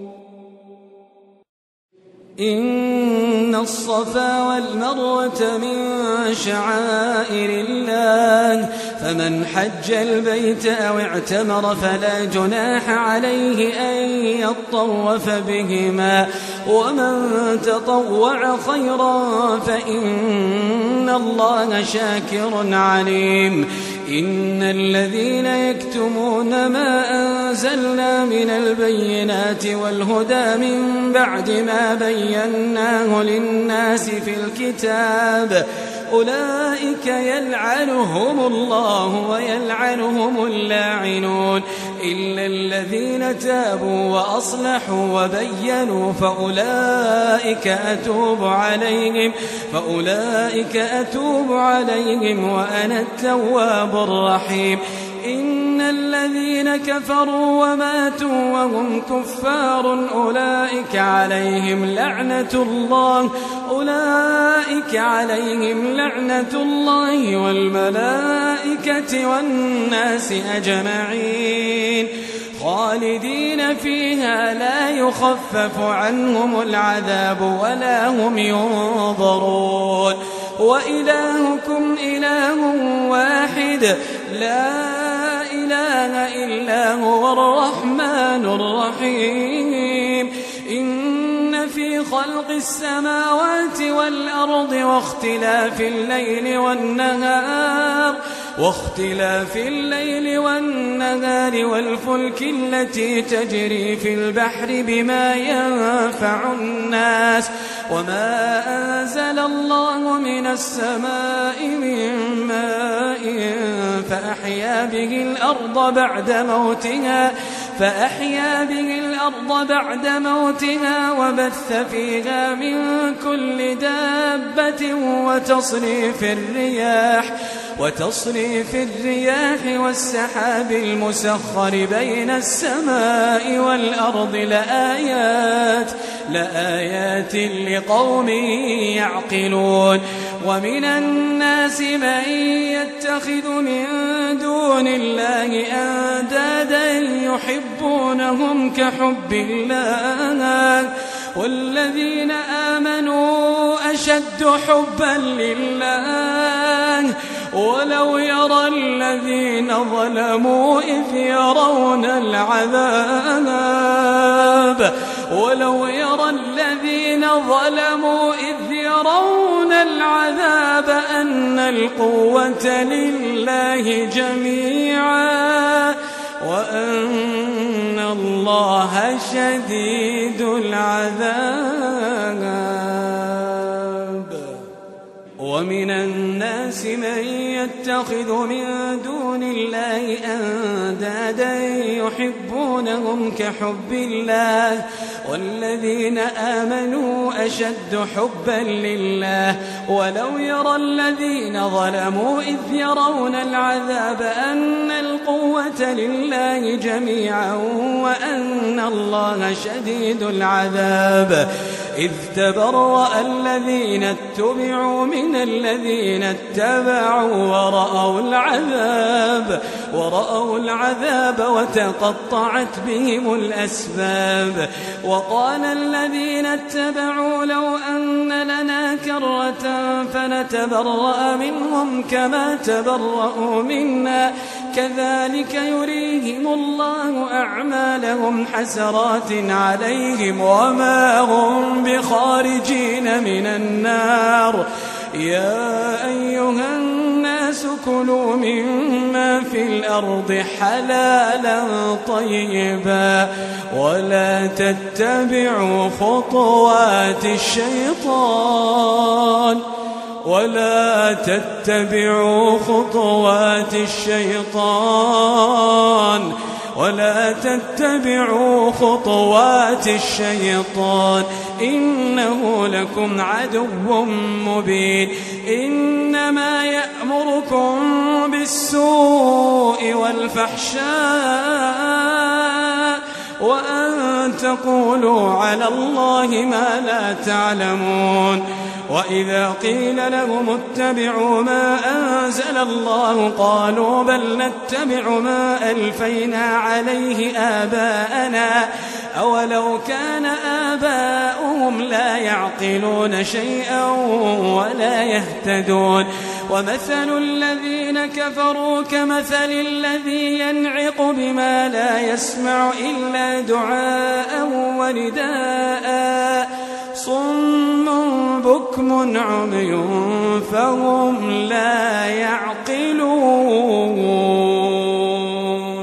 إن الصفا والمروة من شعائر الله فمن حج البيت أو اعتمر فلا جناح عليه أن يطوف بهما ومن تطوع خيرا فإن الله شاكر عليم إن الذين يكتمون ما أنزلنا من البينات والهدى من بعد ما بيناه للناس في الكتاب أولئك يلعنهم الله ويلعنهم اللاعنون إلا الذين تابوا وأصلحوا وبينوا فأولئك أتوب عليهم فأولئك أتوب عليهم وأنا التواب الرحيم إن الذين كفروا وماتوا وهم كفار أولئك عليهم لعنة الله أولئك عليهم لعنة الله والملائكة والناس أجمعين خالدين فيها لا يخفف عنهم العذاب ولا هم ينظرون وإلهكم إله واحد لا إله إلا هو الرحمن الرحيم إن في خلق السماوات والأرض واختلاف الليل والنهار واختلاف الليل والنهار والفلك التي تجري في البحر بما ينفع الناس وما أنزل الله من السماء من ماء فأحيا به الأرض بعد موتها فأحيا به الأرض بعد موتها وبث فيها من كل دابة وتصريف الرياح وتصريف الرياح والسحاب المسخر بين السماء والأرض لآيات لآيات لقوم يعقلون ومن الناس من يتخذ من دون الله أندادا يحبونهم كحب الله والذين آمنوا أشد حبا لله ولو يرى الذين ظلموا إذ يرون العذاب ولو يرى الذين ظلموا إذ يرون العذاب أن القوة لله جميعا وأن الله شديد العذاب ومن الناس من يتخذ من دون الله أندادا يحبونهم كحب الله والذين آمنوا أشد حبا لله ولو يرى الذين ظلموا إذ يرون العذاب أن القوة لله جميعا وأن الله شديد العذاب إذ تبرأ الذين اتبعوا من الذين اتبعوا ورأوا العذاب ورأوا العذاب وتقطعت بهم الأسباب وقال الذين اتبعوا لو أن لنا كرة فنتبرأ منهم كما تبرأوا منا كذلك يريهم الله أعمالهم حسرات عليهم وما هم بخارجين من النار يا أيها الناس كلوا مما في الأرض حلالا طيبا ولا تتبعوا خطوات الشيطان ولا تتبعوا خطوات الشيطان ولا تتبعوا خطوات الشيطان إنه لكم عدو مبين إنما يأمركم بالسوء والفحشاء وأن تقولوا على الله ما لا تعلمون وإذا قيل لهم اتبعوا ما أنزل الله قالوا بل نتبع ما ألفينا عليه آباءنا أولو كان آباؤهم لا يعقلون شيئا ولا يهتدون ومثل الذين كفروا كمثل الذي ينعق بما لا يسمع إلا دعاء ونداء صم بكم عمي فهم لا يعقلون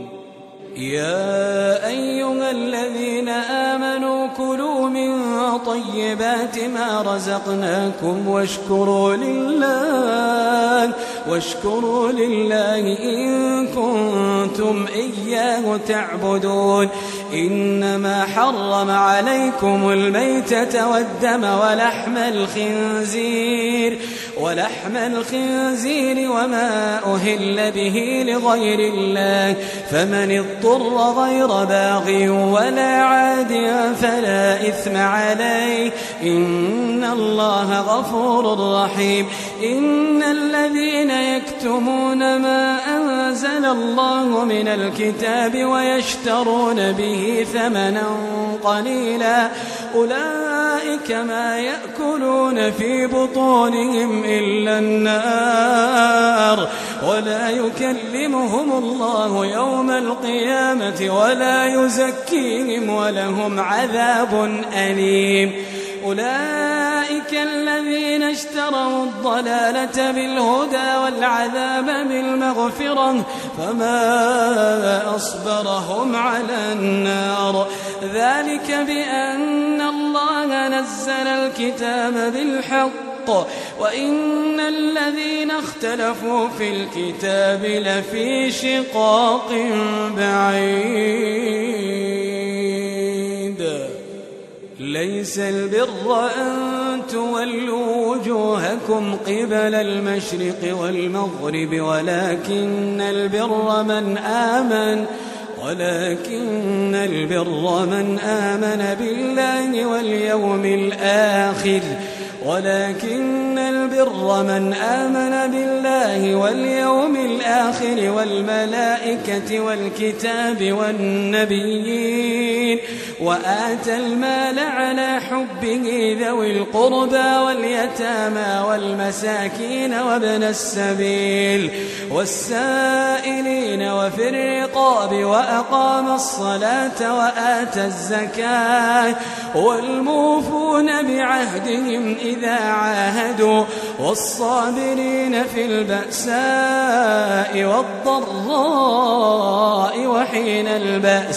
يا أيها الذين آمنوا كلوا من طيبات ما رزقناكم واشكروا لله واشكروا لله إن كنتم إياه تعبدون. إنما حرم عليكم الميتة والدم ولحم الخنزير ولحم الخنزير وما أهل به لغير الله، فمن اضطر غير باغ ولا عاد فلا إثم عليه، إن الله غفور رحيم. إن الذين يكتمون ما أنزل الله من الكتاب ويشترون به ثمنا قليلا أولئك ما يأكلون في بطونهم إلا النار، ولا يكلمهم الله يوم القيامة ولا يزكيهم ولهم عذاب أليم. أولئك الذين اشتروا الضلالة بالهدى والعذاب بالمغفرة، فما أصبرهم على النار. ذلك بأن الله نزل الكتاب بالحق وإن الذين اختلفوا في الكتاب لفي شقاق بعيد. ليس البر أن تولوا وجوهكم قبل المشرق والمغرب ولكن البر من آمن ولكن البر من آمن بالله واليوم الآخر ولكن البر من آمن بالله واليوم الآخر والملائكة والكتاب والنبيين وآتى المال على حبه ذوي القربى واليتامى والمساكين وابن السبيل والسائلين وفي الرقاب وأقام الصلاة وآتى الزكاة والموفون بعهدهم إذا عاهدوا والصابرين في البأساء والضراء وحين البأس،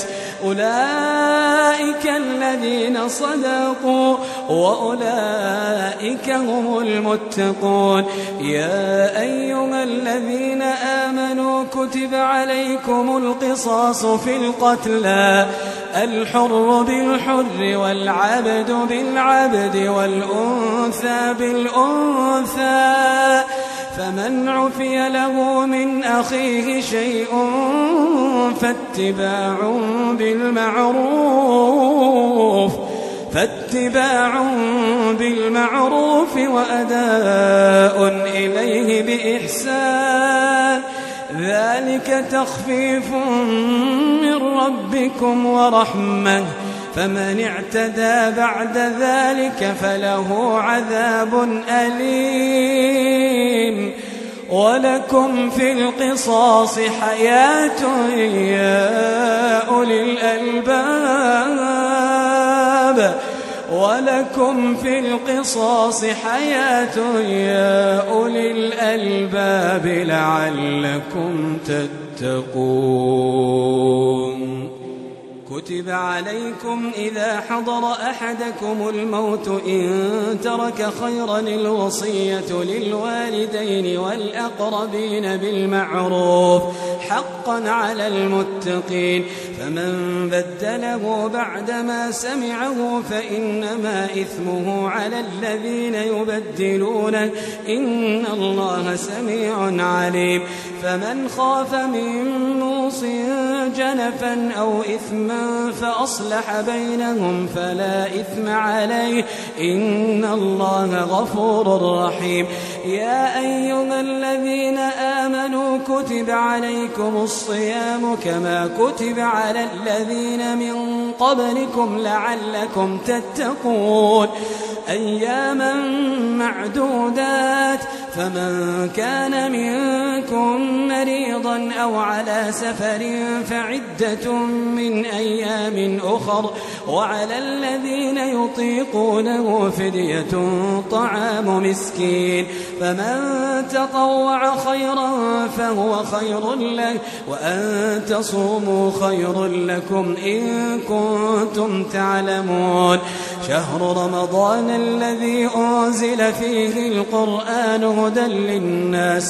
أولئك الذين صدقوا وأولئك هم المتقون. يا أيها الذين آمنوا كتب عليكم القصاص في القتلى، الحر بالحر والعبد بالعبد والأنثى بالأنثى، فمن عفي له من أخيه شيء فاتباع بالمعروف فاتباع بالمعروف وأداء إليه بإحسان، ذلك تخفيف من ربكم ورحمة، فمن اعتدى بعد ذلك فله عذاب أليم. ولكم في القصاص حياة يا أولي الألباب ولكم في القصاص حياة يا أولي الألباب لعلكم تتقون. كتب عليكم إذا حضر أحدكم الموت إن ترك خيرا الوصية للوالدين والأقربين بالمعروف حقا على المتقين، فمن بدله بعدما سمعه فإنما إثمه على الذين يبدلونه، إن الله سميع عليم. فمن خاف من موص جنفا أو إثما فأصلح بينهم فلا إثم عليه، إن الله غفور رحيم. يا أيها الذين آمنوا كتب عليكم الصيام كما كتب على الذين من قبلكم لعلكم تتقون، أياما معدودات، فمن كان منكم مريضا أو على سفر فعدة من أيام أخر، وعلى الذين يطيقونه فدية طعام مسكين، فمن تطوع خيرا فهو خير له، وأن تصوموا خير لكم إن كنتم تعلمون. شهر رمضان الذي أنزل فيه القرآن هدى للناس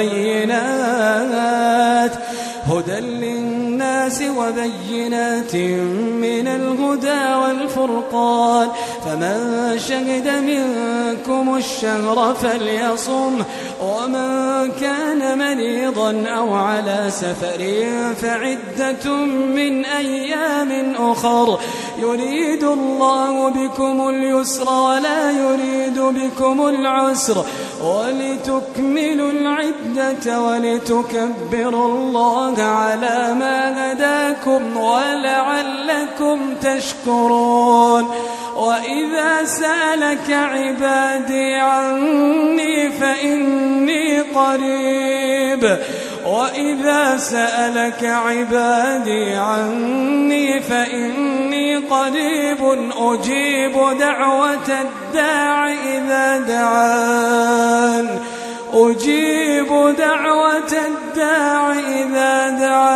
وبينات هدى للناس وبينات من الهدى والفرقان فمن شهد منكم الشهر فليصم ومن كان مريضا أو على سفر فعدة من أيام أخر يريد الله بكم اليسر ولا يريد بكم العسر ولتكملوا العدة ولتكبروا الله على ما هداكم ولعلكم تشكرون وإذا سألك عبادي عني فإني قريب وإذا سألك عبادي عني فإني قريب أجيب دعوة الداع إذا دعان أجيب دعوة الداع إذا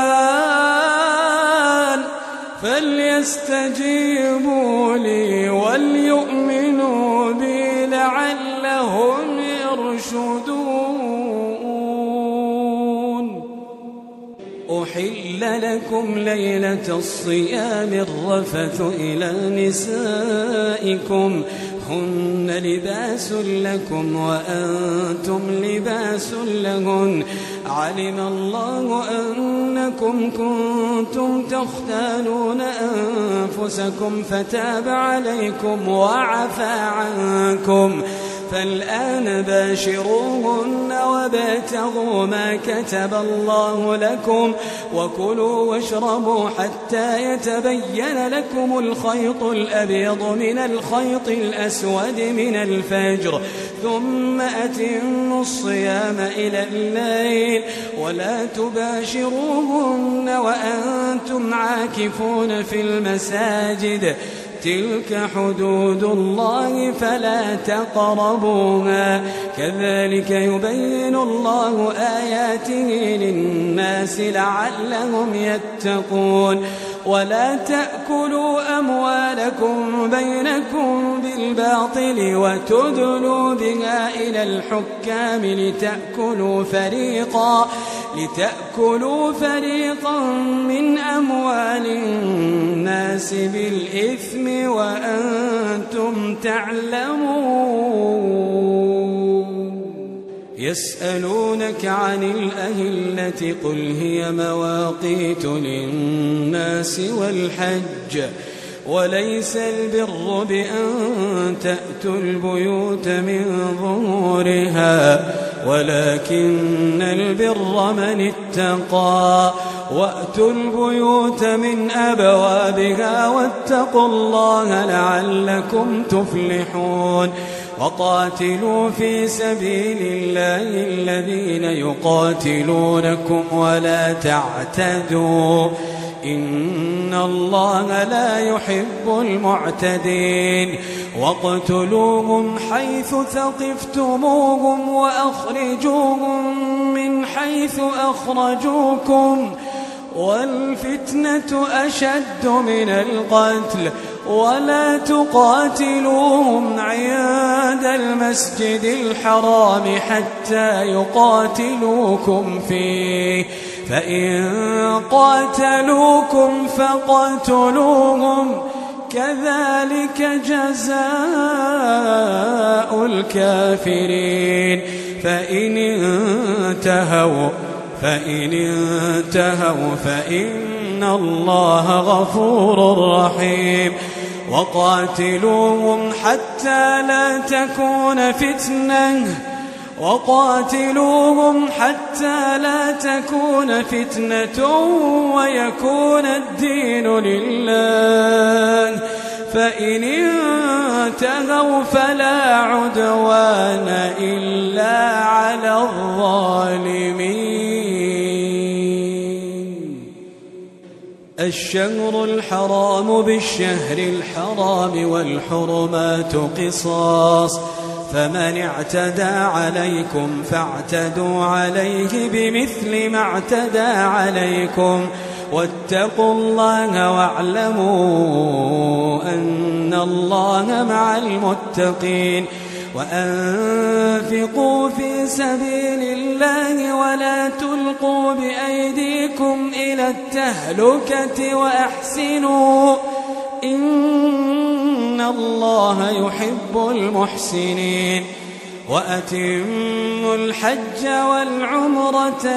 دعان فليستجيبوا لي وليؤمنوا بي لعلهم يرشدون. أحل لكم ليلة الصيام الرفث إلى نسائكم هن لباس لكم وأنتم لباس لهن علم الله أنكم كنتم تختانون أنفسكم فتاب عليكم وعفى عنكم فالآن باشروهن وابتغوا ما كتب الله لكم وكلوا واشربوا حتى يتبين لكم الخيط الأبيض من الخيط الأسود من الفجر ثم أتموا الصيام إلى الليل ولا تباشروهن وأنتم عاكفون في المساجد تلك حدود الله فلا تقربوها كذلك يبين الله آياته للناس لعلهم يتقون ولا تأكلوا أموالكم بينكم بالباطل وتدلوا بها إلى الحكام لتأكلوا فريقا لتأكلوا فريقا من أموال الناس بالإثم وأنتم تعلمون يسألونك عن الأهلة قل هي مواقيت للناس والحج وليس البر بأن تأتوا البيوت من ظهورها ولكن البر من اتقى وأتوا البيوت من أبوابها واتقوا الله لعلكم تفلحون وقاتلوا في سبيل الله الذين يقاتلونكم ولا تعتدوا إن الله لا يحب المعتدين واقتلوهم حيث ثقفتموهم وأخرجوهم من حيث أخرجوكم والفتنة أشد من القتل ولا تقاتلوهم عند المسجد الحرام حتى يقاتلوكم فيه فإن قاتلوكم فقاتلوهم كذلك جزاء الكافرين فإن انتهوا فإن انتهوا فإن الله غفور رحيم وقاتلوهم حتى لا تكون فتنة وقاتلوهم حتى لا تكون فتنة ويكون الدين لله فإن انتهوا فلا عدوان إلا على الظالمين الشهر الحرام بالشهر الحرام والحرمات قصاص فمن اعتدى عليكم فاعتدوا عليه بمثل ما اعتدى عليكم واتقوا الله واعلموا أن الله مع المتقين وأنفقوا في سبيل الله ولا تلقوا بأيديكم إلى التهلكة وأحسنوا إن الله يحب المحسنين وأتموا الحج والعمرة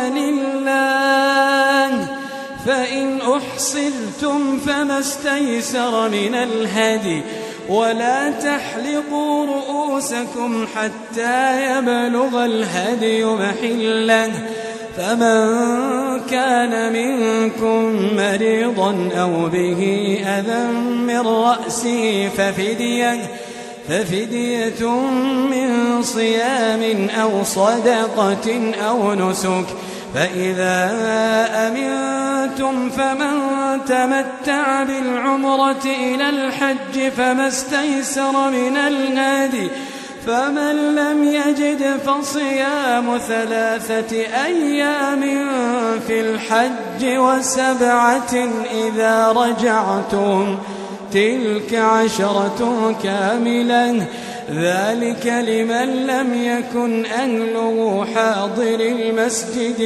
لله فإن أحصرتم فما استيسر من الهدي ولا تحلقوا رؤوسكم حتى يبلغ الهدي محله فمن كان منكم مريضا أو به أذى من رأسه ففدية ففدية من صيام أو صدقة أو نسك فإذا أمنتم فمن تمتع بالعمرة إلى الحج فما استيسر من الهدي فمن لم يجد فصيام ثلاثة أيام في الحج وسبعة إذا رجعتم تلك عشرة كاملة ذلك لمن لم يكن أهله حاضر المسجد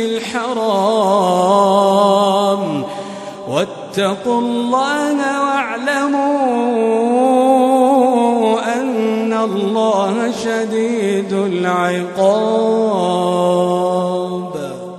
الحرام واتقوا الله واعلموا أن الله شديد العقاب.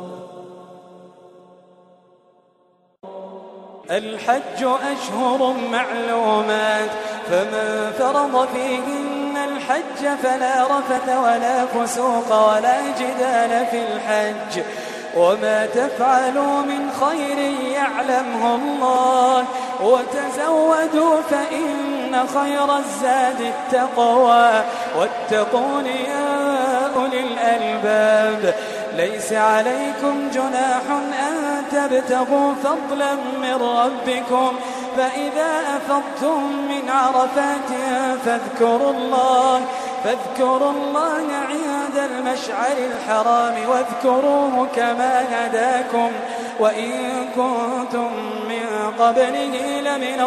الحج أشهر معلومات فمن فرض فيهن الحج فلا رفث ولا فسوق ولا جدال في الحج وما تفعلوا من خير يعلمه الله وتزودوا فإن خير الزاد التقوى واتقون يا أولي الألباب. ليس عليكم جناح أن تبتغوا فضلا من ربكم فإذا أفضتم من عرفات فاذكروا الله فاذكروا الله عند المشعر الحرام واذكروه كما هداكم وإن كنتم من قبله لمن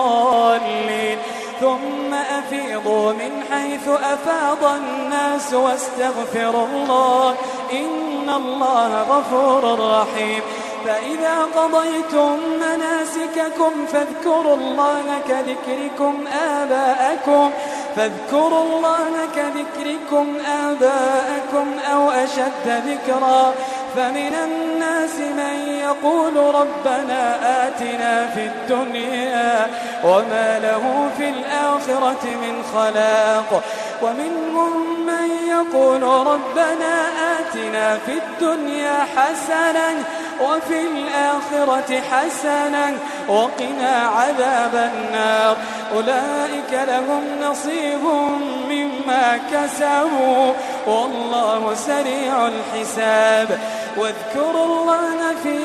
الضالين ثم أفيضوا من حيث أفاض الناس واستغفروا الله إن الله غفور رحيم. فإذا قضيتم مناسككم فاذكروا الله كذكركم آباءكم فاذكروا الله كذكركم آباءكم أو أشد ذكرا فمن الناس من يقول ربنا آتنا في الدنيا وما له في الآخرة من خلاق ومنهم من يقول ربنا آتنا في الدنيا حسنة وفي الآخرة حسنة وقنا عذاب النار أولئك لهم نصيب مما كسبوا والله سريع الحساب. واذكروا الله في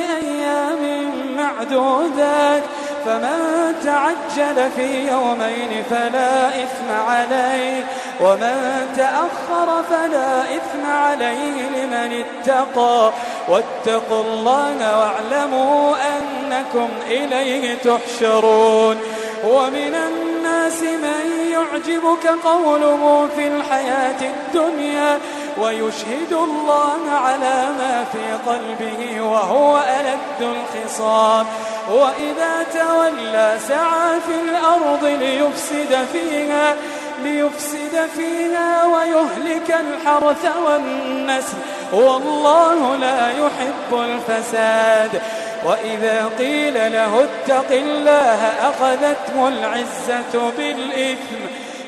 أيام معدودات فمن تعجل في يومين فلا إثم عليه ومن تأخر فلا إثم عليه لمن اتقى واتقوا الله واعلموا أنكم إليه تحشرون. ومن الناس من يعجبك قوله في الحياة الدنيا ويشهد الله على ما في قلبه وهو ألد الخصام وإذا تولى سعى في الأرض ليفسد فيها ليفسد فيها ويهلك الحرث والنسل والله لا يحب الفساد. وإذا قيل له اتق الله أخذته العزة بالإثم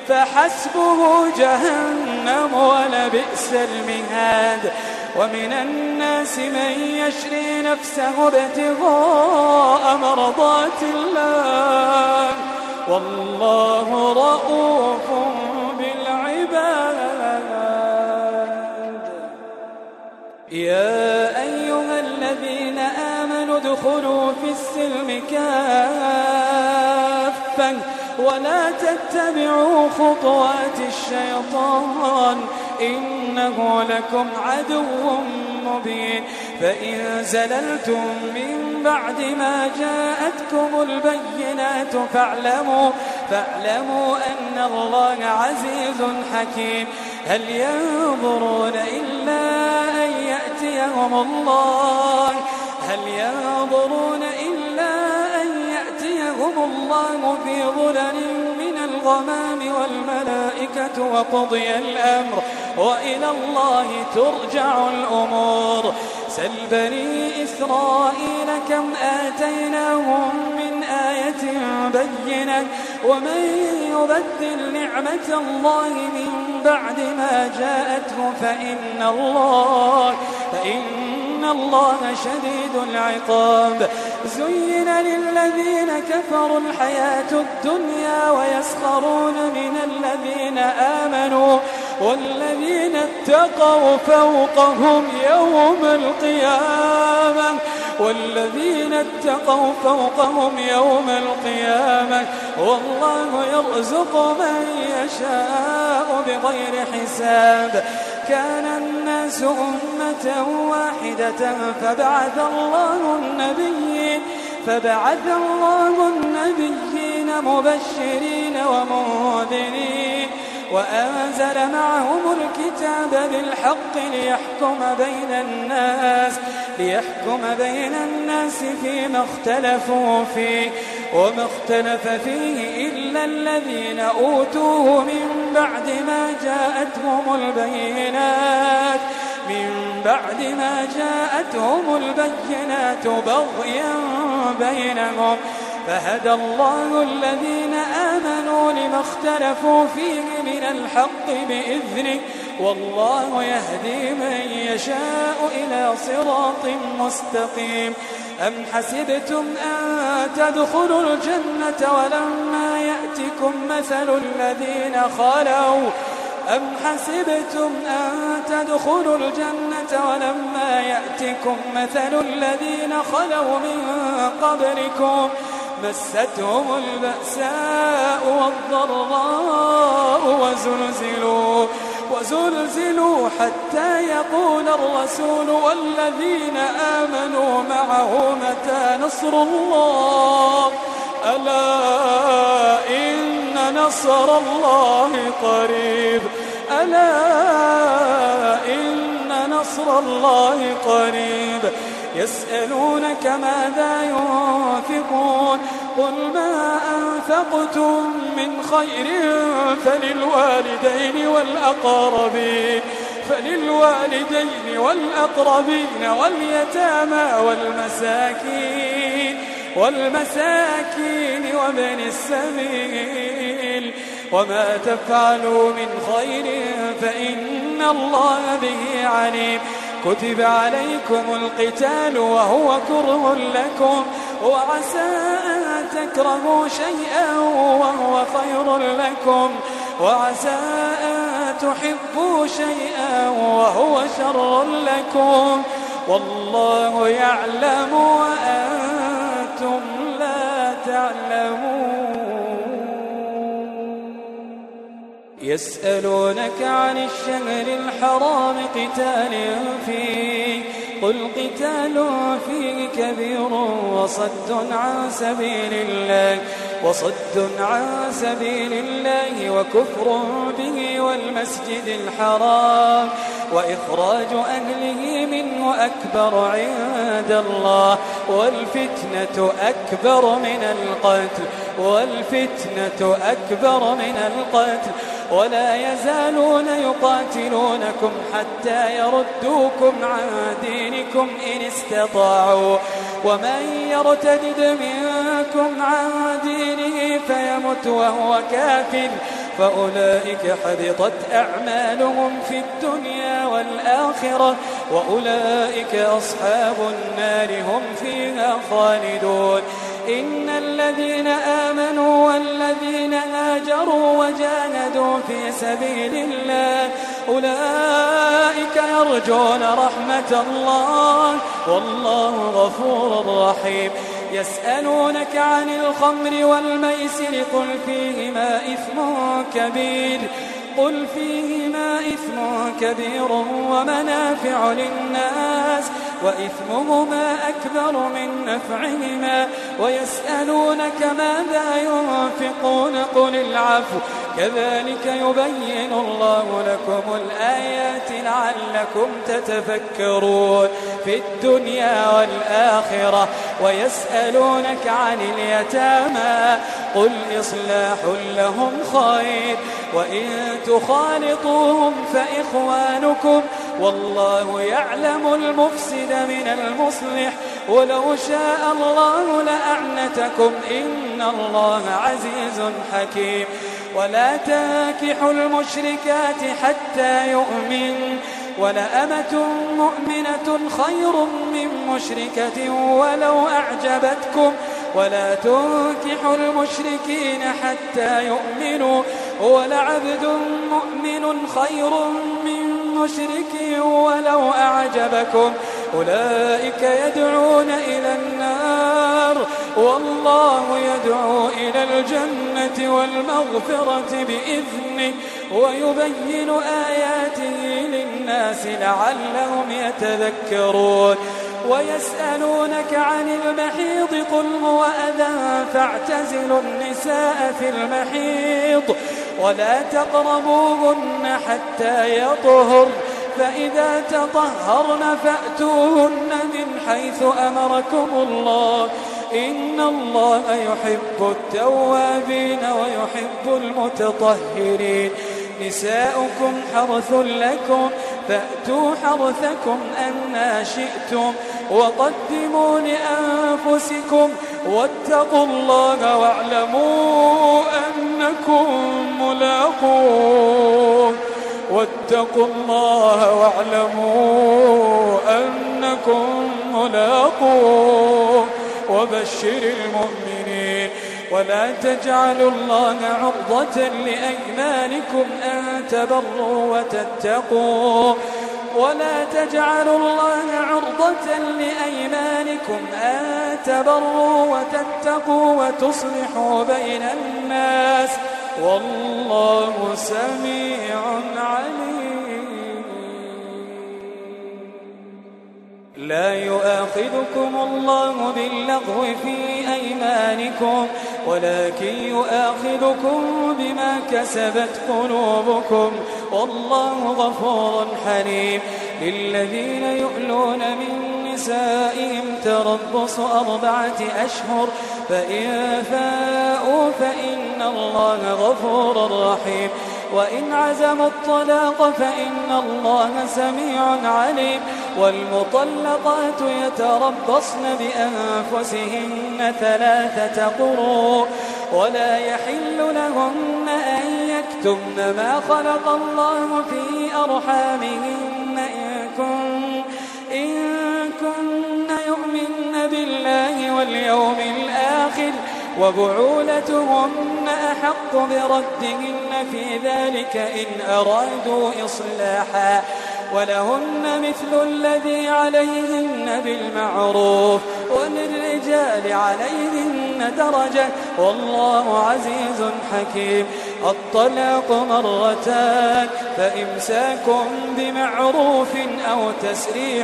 فحسبه جهنم ولبئس المهاد. ومن الناس من يشري نفسه ابتغاء مرضات الله والله رؤوف بالعباد. يا أيها الذين آمنوا ادخلوا في السلم كافة ولا تتبعوا خطوات الشيطان إنه لكم عدو مبين. فإن زللتم من بعد ما جاءتكم البينات فاعلموا, فاعلموا أن الله عزيز حكيم. هل ينظرون إلا أن يأتيهم الله هل ينظرون إلا أن يأتيهم الله في ظلل من الغمام والملائكة وقضي الأمر وإلى الله ترجع الأمور. سل بني إسرائيل كم آتيناهم من آية بينة ومن يبدل نعمة الله من بعد ما جاءته فإن الله فإن الله شديد العقاب. زين للذين كفروا الحياة الدنيا ويسخرون من الذين آمنوا والذين اتقوا فوقهم يوم القيامة والذين اتقوا فوقهم يوم القيامة والله يرزق من يشاء بغير حساب. كان الناس أمة واحدة فبعث الله النبيين فبعث الله النبيين مبشرين ومنذرين وأنزل معهم الكتاب بالحق ليحكم بين الناس ليحكم بين الناس فيما اختلفوا فيه وما اختلف فيه إلا الذين أوتوه من بعد ما جاءتهم البينات من بعد ما جاءتهم البينات بغيا بينهم فهدى الله الذين آمنوا لما اختلفوا فيه من الحق بإذنه والله يهدي من يشاء إلى صراط مستقيم. أم حسبتم أن تدخلوا الجنة ولما يأتكم مثل الذين خلوا أم حسبتم أن تدخلوا الجنة ولما يأتكم مثل الذين خلوا من قبلكم مستهم البأساء والضراء وزلزلوا وزلزلوا حتى يقول الرسول والذين آمنوا معه متى نصر الله ألا إن نصر الله قريب ألا إن نصر الله قريب. يسألونك ماذا ينفقون قل ما أنفقتم من خير فللوالدين والأقربين فللوالدين والأقربين واليتامى والمساكين والمساكين وابن السبيل وما تفعلوا من خير فإن الله به عليم. كتب عليكم القتال وهو كره لكم وعسى أن تكرهوا شيئا وهو خير لكم وعسى أن تحبوا شيئا وهو شر لكم والله يعلم وأنتم لا تعلمون. يسألونك عن الشهر الحرام قتال فيه قل قتال فيه كبير وصد عن سبيل الله وصد عن سبيل الله وكفر به والمسجد الحرام وإخراج أهله منه أكبر عند الله والفتنة أكبر من القتل والفتنة أكبر من القتل ولا يزالون يقاتلونكم حتى يردوكم عن دينكم إن استطاعوا ومن يرتد منكم عن دينه فيمت وهو كافر فأولئك حبطت أعمالهم في الدنيا والآخرة وأولئك أصحاب النار هم فيها خالدون. إن الذين آمنوا والذين هاجروا وجاهدوا في سبيل الله أولئك يرجون رحمة الله والله غفور رحيم. يسألونك عن الخمر والميسر قل فيهما إثم كبير قل فيهما إثم كبير ومنافع للناس وإثمهما أكبر من نفعهما ويسألونك ماذا ينفقون قل العفو كذلك يبين الله لكم الآيات لعلكم تتفكرون في الدنيا والآخرة ويسألونك عن اليتامى قل إصلاح لهم خير وإن تخالطوهم فإخوانكم والله يعلم المفسد من المصلح ولو شاء الله لأعنتكم إن الله عزيز حكيم ولا تنكحوا المشركات حتى يؤمن ولأمة مؤمنة خير من مشركة ولو أعجبتكم ولا تنكحوا المشركين حتى يؤمنوا ولعبد مؤمن خير من مشرك ولو أعجبكم أولئك يدعون إلى النار والله يدعو إلى الجنة والمغفرة بإذنه ويبين آياته للناس لعلهم يتذكرون ويسألونك عن المحيض قل هو أذى فاعتزلوا النساء في المحيض ولا تقربوهن حتى يطهر فإذا تطهرن فأتوهن من حيث أمركم الله إن الله يحب التوابين ويحب المتطهرين نساؤكم حرث لكم فأتوا حرثكم أنى شئتم وقدموا لأنفسكم واتقوا الله واعلموا أنكم ملاقوه واتقوا الله واعلموا أنكم ملاقوه وبشر المؤمنين ولا تجعلوا الله عرضة لأيمانكم أن تبروا وتتقوا ولا تجعلوا الله عرضة لأيمانكم أن تبروا وتتقوا وتصلحوا بين الناس والله سميع عليم لا يؤاخذكم الله باللغو في أيمانكم ولكن يؤاخذكم بما كسبت قلوبكم والله غفور حليم للذين يؤلون من نسائهم تربص أربعة أشهر فإن فاءوا فإن الله غفور رحيم وإن عزموا الطلاق فإن الله سميع عليم والمطلقات يتربصن بأنفسهن ثلاثة قروء ولا يحل لهن أن يكتمن ما خلق الله في أرحامهن إن كن, إن كن يؤمن بالله واليوم الآخر وبعولتهن أحق بردهن في ذلك إن أرادوا إصلاحا ولهن مثل الذي عليهن بالمعروف وللرجال عليهن درجة والله عزيز حكيم الطلاق مرتان فإمساك بمعروف أو تسريح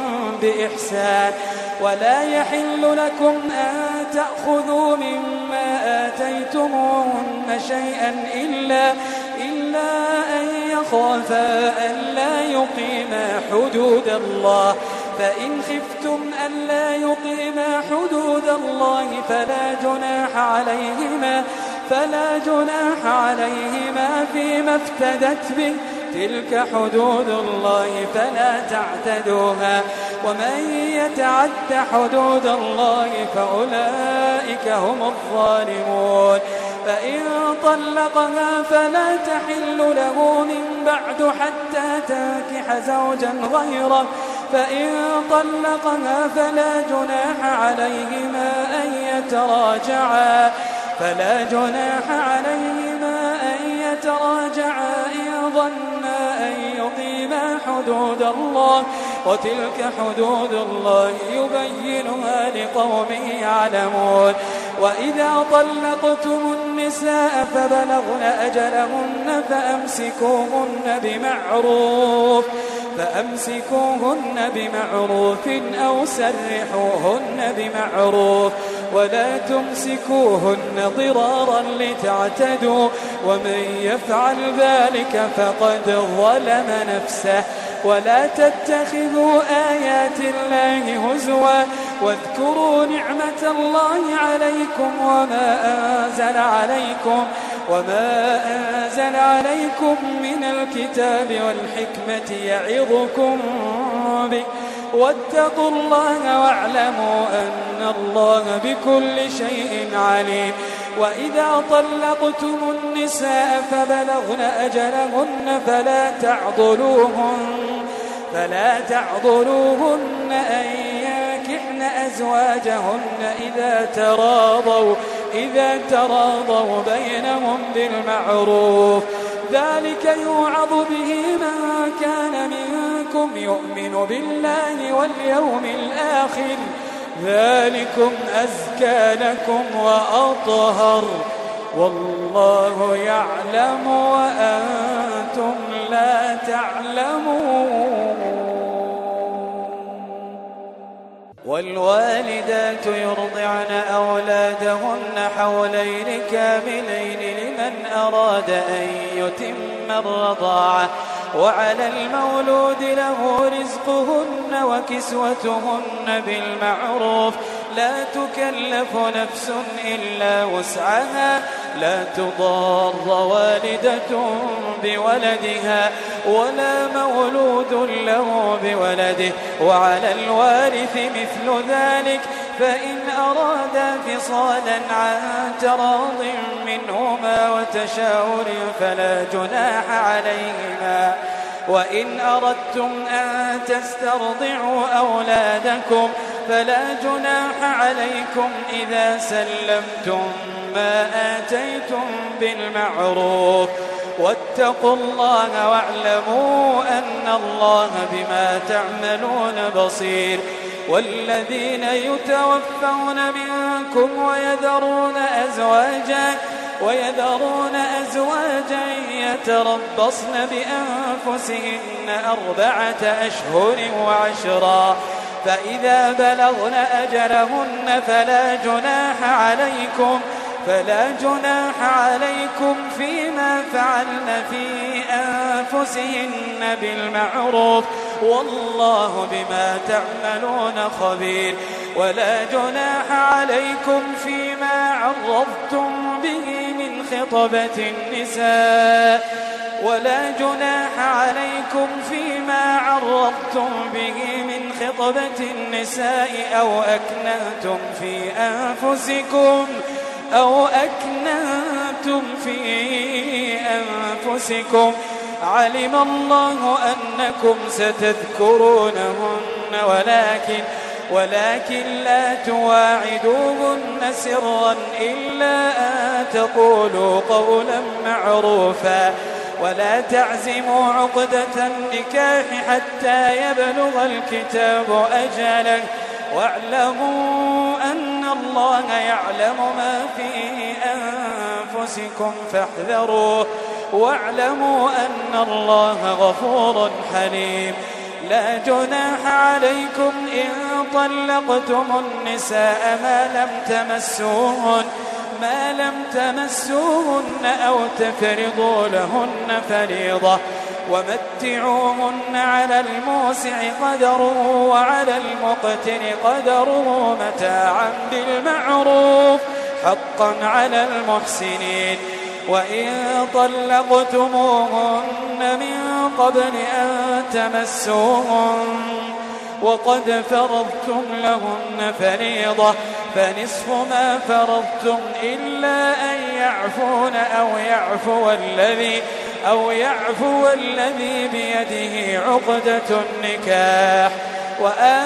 بإحسان ولا يحل لكم أن تأخذوا مما آتيتموهن شيئا إلا, إلا أن يخافا ألا يقيما حدود الله فإن خفتم ألا يقيما حدود الله فلا جناح عليهما فلا جناح عليهما فيما افتدت به تلك حدود الله فلا تعتدوها ومن يتعد حدود الله فأولئك هم الظالمون فإن طلقها فلا تحل له من بعد حتى تنكح زوجا غيره فإن طلقها فلا جناح عليهما أن يتراجعا فلا جناح عليهما أن يتراجعا إن ظنا أن يقيما حدود الله وتلك حدود الله يبينها لقوم يعلمون وإذا طلقتم النساء فبلغن أجلهن فأمسكوهن بمعروف فأمسكوهن بمعروف أو سرحوهن بمعروف ولا تمسكوهن ضرارا لتعتدوا ومن يفعل ذلك فقد ظلم نفسه. ولا تتخذوا آيات الله هزوا واذكروا نعمة الله عليكم وما أنزل عليكم وما أنزل عليكم من الكتاب والحكمة يعظكم به واتقوا الله واعلموا أن الله بكل شيء عليم. وإذا طلقتم النساء فبلغن أجلهن فلا تعضلوهن فلا تعضلوهن أن ينكحن أزواجهن إذا تراضوا إذا تراضوا بينهم بالمعروف ذلك يوعظ به من كان منكم يؤمن بالله واليوم الآخر ذلكم أزكى لكم وأطهر والله يعلم وأنتم لا تعلمون. والوالدات يرضعن أولادهن حولين كاملين لمن أراد أن يتم الرضاعة وعلى المولود له رزقهن وكسوتهن بالمعروف لا تكلف نفس إلا وسعها لا تضار والدة بولدها ولا مولود له بولده وعلى الوارث مثل ذلك فإن أرادا فصالا عن تراض منهما وتشاور فلا جناح عليهما. وإن أردتم أن تسترضعوا أولادكم فلا جناح عليكم إذا سلمتم ما آتيتم بالمعروف واتقوا الله واعلموا أن الله بما تعملون بصير. والذين يتوفون منكم ويذرون أزواجا ويذرون أزواجا يتربصن بأنفسهن أربعة أشهر وعشرا فإذا بلغن أجلهن فلا جناح عليكم فلا جناح عليكم فيما فعلن في أنفسهن بالمعروف والله بما تعملون خبير. ولا جناح عليكم فيما عرضتم به من خطبة النساء ولا جناح عليكم فيما عرضتم به من خطبة النساء أو أكننتم في أنفسكم أو أكننتم في أنفسكم علم الله أنكم ستذكرونهن ولكن ولكن لا تواعدوهن سرا إلا أن تقولوا قولا معروفا ولا تعزموا عقدة النكاح حتى يبلغ الكتاب أجله واعلموا أن الله يعلم ما في أنفسكم فاحذروه واعلموا أن الله غفور حليم. لا جناح عليكم إن طلقتم النساء ما لم تمسوهن ما لم تمسوهن أو تفرضوا لهن فريضة ومتعوهن على الموسع قدره وعلى المقتر قدره متاعا بالمعروف حقا على المحسنين. وإن طلقتموهن من قبل أن تمسوهن وقد فرضتم لهن فريضة فنصف ما فرضتم إلا أن يعفون أو يعفو الذي أو يعفو الذي بيده عقدة النكاح وأن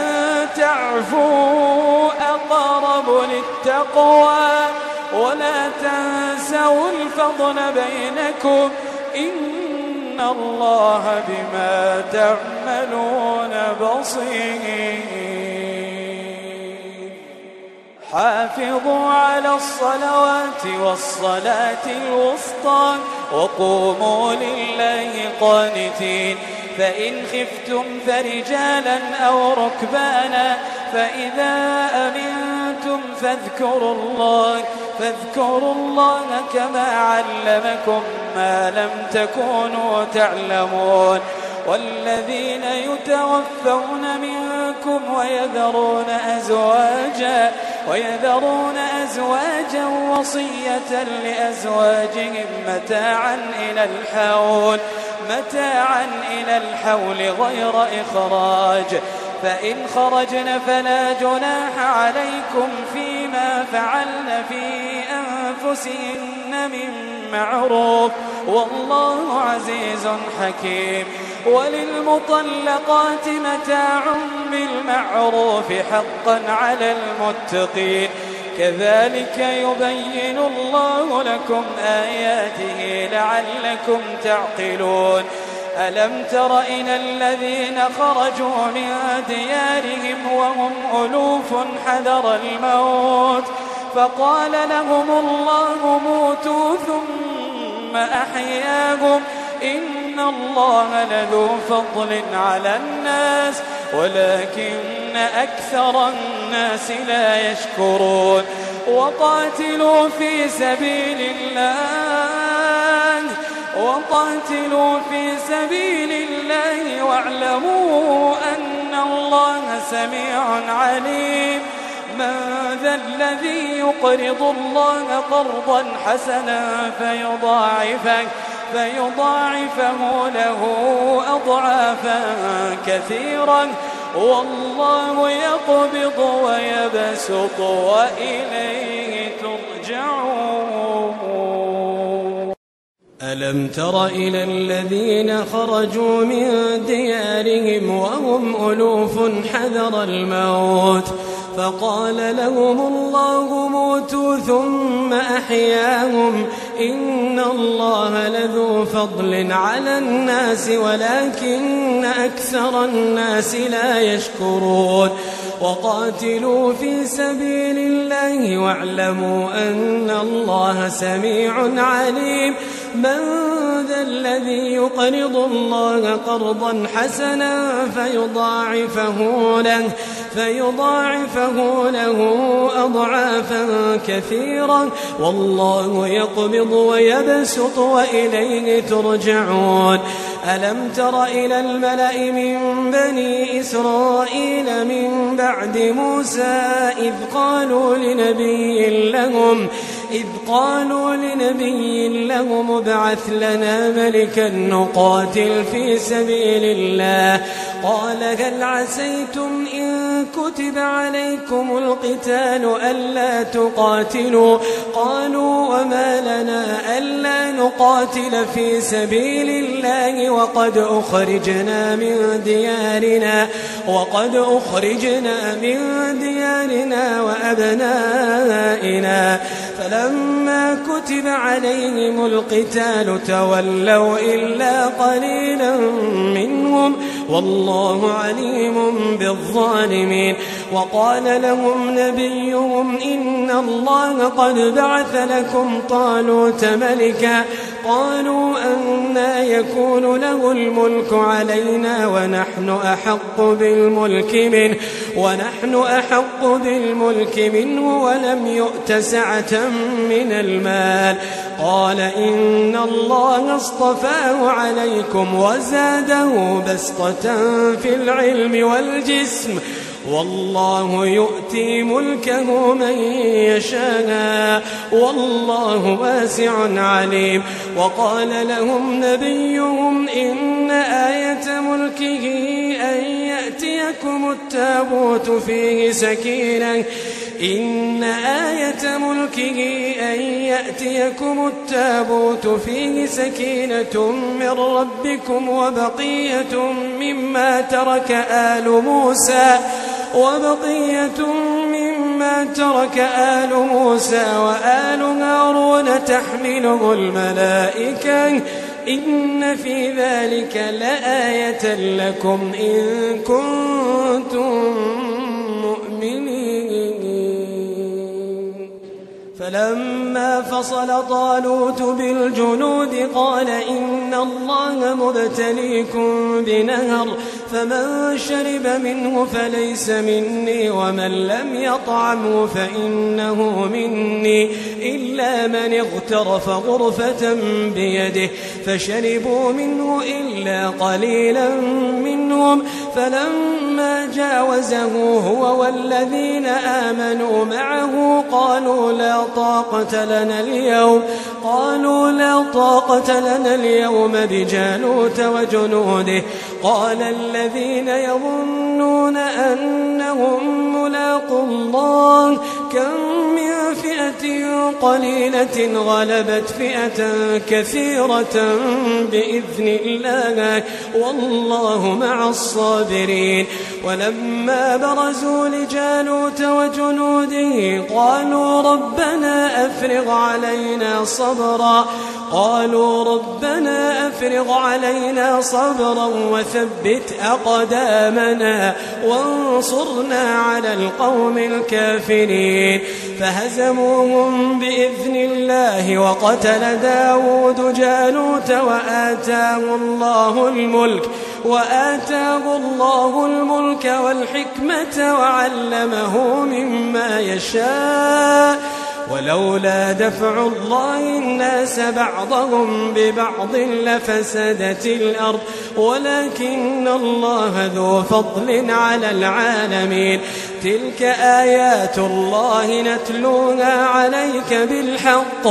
تعفوا أقرب للتقوى ولا تنسوا الفضل بينكم إن الله بما تعملون بصير. حافظوا على الصلوات والصلاة الوسطى وقوموا لله قانتين فإن خفتم فرجالا أو ركبانا فإذا أمنتم فاذكروا الله فاذكروا الله كما علمكم ما لم تكونوا تعلمون والذين يتوفون منكم ويذرون أزواجا ويذرون أزواجا وصية لأزواجهم متاعا إلى الحول متاعا إلى الحول غير إخراج فإن خرجن فلا جناح عليكم فيما فعلن في أنفسهن من معروف والله عزيز حكيم وللمطلقات متاع بالمعروف حقا على المتقين كذلك يبين الله لكم آياته لعلكم تعقلون ألم تر إلى الذين خرجوا من ديارهم وهم ألوف حذر الموت فقال لهم الله موتوا ثم أحياهم إن الله لذو فضل على الناس ولكن أكثر الناس لا يشكرون وقاتلوا في سبيل الله وقاتلوا في سبيل الله واعلموا أن الله سميع عليم من ذا الذي يقرض الله قرضا حسنا فيضاعفه فيضاعفه له أضعافا كثيرا والله يقبض ويبسط وإليه ترجعون ألم تر إلى الذين خرجوا من ديارهم وهم ألوف حذر الموت فقال لهم الله موتوا ثم أحياهم إن الله لذو فضل على الناس ولكن أكثر الناس لا يشكرون وقاتلوا في سبيل الله واعلموا أن الله سميع عليم من ذا الذي يقرض الله قرضا حسنا فيضاعفه له فيضاعفه له أضعافا كثيرا والله يقبض ويبسط وإليه ترجعون ألم تر إلى الملأ من بني إسرائيل من بعد موسى إذ قالوا لنبي لهم إذ قالوا لنبي لهم ابعث لنا ملكا نقاتل في سبيل الله قال هل عسيتم إن كتب عليكم القتال ألا تقاتلوا قالوا وما لنا ألا نقاتل في سبيل الله وقد أخرجنا من ديارنا وقد أخرجنا من ديارنا وأبنائنا فلما كتب عليهم القتال تولوا إلا قليلا منهم والله عليم بالظالمين وقال لهم نبيهم إن الله قد بعث لكم طالوت ملكا قالوا أنى يكون له الملك علينا ونحن أحق بالملك منه ونحن أحق بالملك منه ولم يؤت سعة من المال قال إن الله اصطفاه عليكم وزاده بسطة في العلم والجسم والله يؤتي ملكه من يشاء والله واسع عليم وقال لهم نبيهم إن آية ملكه أن يأتيكم التابوت فيه سكينة إن آية ملكه أن يأتيكم التابوت فيه سكينة من ربكم وبقية مما ترك آل موسى وبقية مما ترك آل موسى وآل هارون تحمله الملائكة إن في ذلك لآية لكم إن كنتم مؤمنين فلما فصل طالوت بالجنود قال إن الله مبتليكم بنهر فمن شرب منه فليس مني ومن لم يطعمه فإنه مني إلا من اغترف غرفة بيده فشربوا منه إلا قليلا منهم فلما جاوزه هو والذين آمنوا معه قالوا لا طاقة لنا اليوم قالوا لا طاقة لنا اليوم بجالوت وجنوده قال الذين يظنون أنهم ملاقوا الله كم من فئة قليلة غلبت فئة كثيرة بإذن الله والله مع الصابرين ولما برزوا لجالوت وجنوده قالوا ربنا أفرغ علينا صبرا قالوا ربنا أفرغ علينا صبرا وثبت أقدامنا وانصرنا على القوم الكافرين فهزموهم بإذن الله وقتل داود جالوت وآتاه الله الملك وآتاه الله الملك والحكمة وعلمه مما يشاء ولولا دفع الله الناس بعضهم ببعض لفسدت الأرض ولكن الله ذو فضل على العالمين تلك آيات الله نتلوها عليك بالحق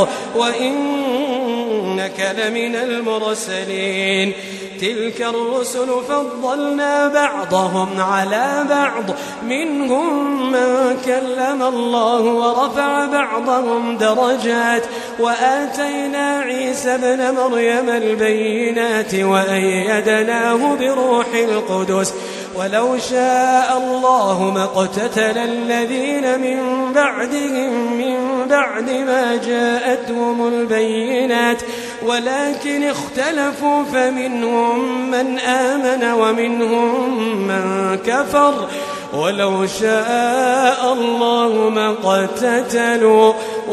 وإنك لمن المرسلين تلك الرسل فضلنا بعضهم على بعض منهم من كلم الله ورفع بعضهم درجات وآتينا عيسى ابن مريم البينات وأيدناه بروح القدس ولو شاء الله ما اقتتل الذين من بعدهم من بعد ما جاءتهم البينات ولكن اختلفوا فمنهم من آمن ومنهم من كفر ولو شاء الله ما اقتتلوا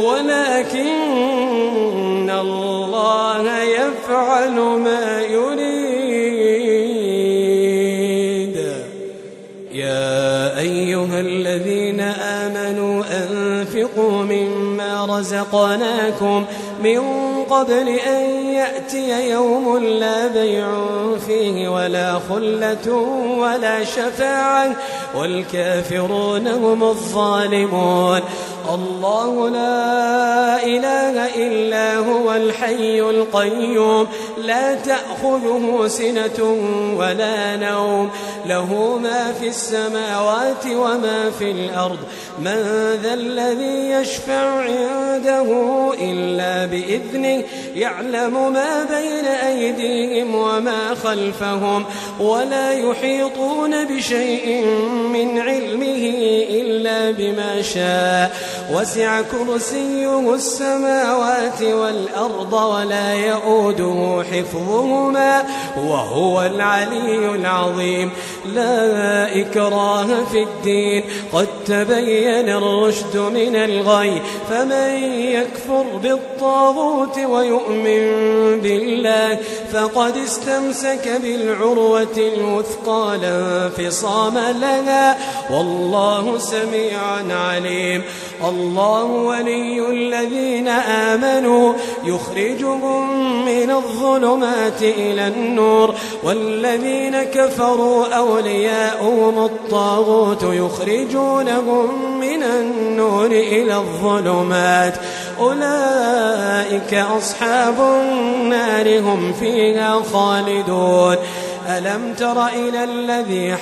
ولكن الله يفعل ما يريد يا أيها الذين آمنوا أنفقوا مما رزقناكم من قبل أن يأتي يوم لا بيع فيه ولا خلة ولا شفاعة والكافرون هم الظالمون الله لا إله إلا هو الحي القيوم لا تأخذه سنة ولا نوم له ما في السماوات وما في الأرض من ذا الذي يشفع عنده إلا بإذنه يعلم ما بين أيديهم وما خلفهم ولا يحيطون بشيء من علمه إلا بما شاء وسع كرسيه السماوات والأرض ولا يؤوده حفظهما وهو العلي العظيم لا إكراه في الدين قد تبين الرشد من الغي فمن يكفر بالطاغوت ويؤمن بالله فقد استمسك بالعروة الوثقى لا انفصام لها والله سميع عليم الله ولي الذين آمنوا يخرجهم من الظلمات إلى النور والذين كفروا أولياؤهم الطاغوت يخرجونهم من النور إلى الظلمات أولئك أصحاب النار هم فيها خالدون ألم تر إلى الذي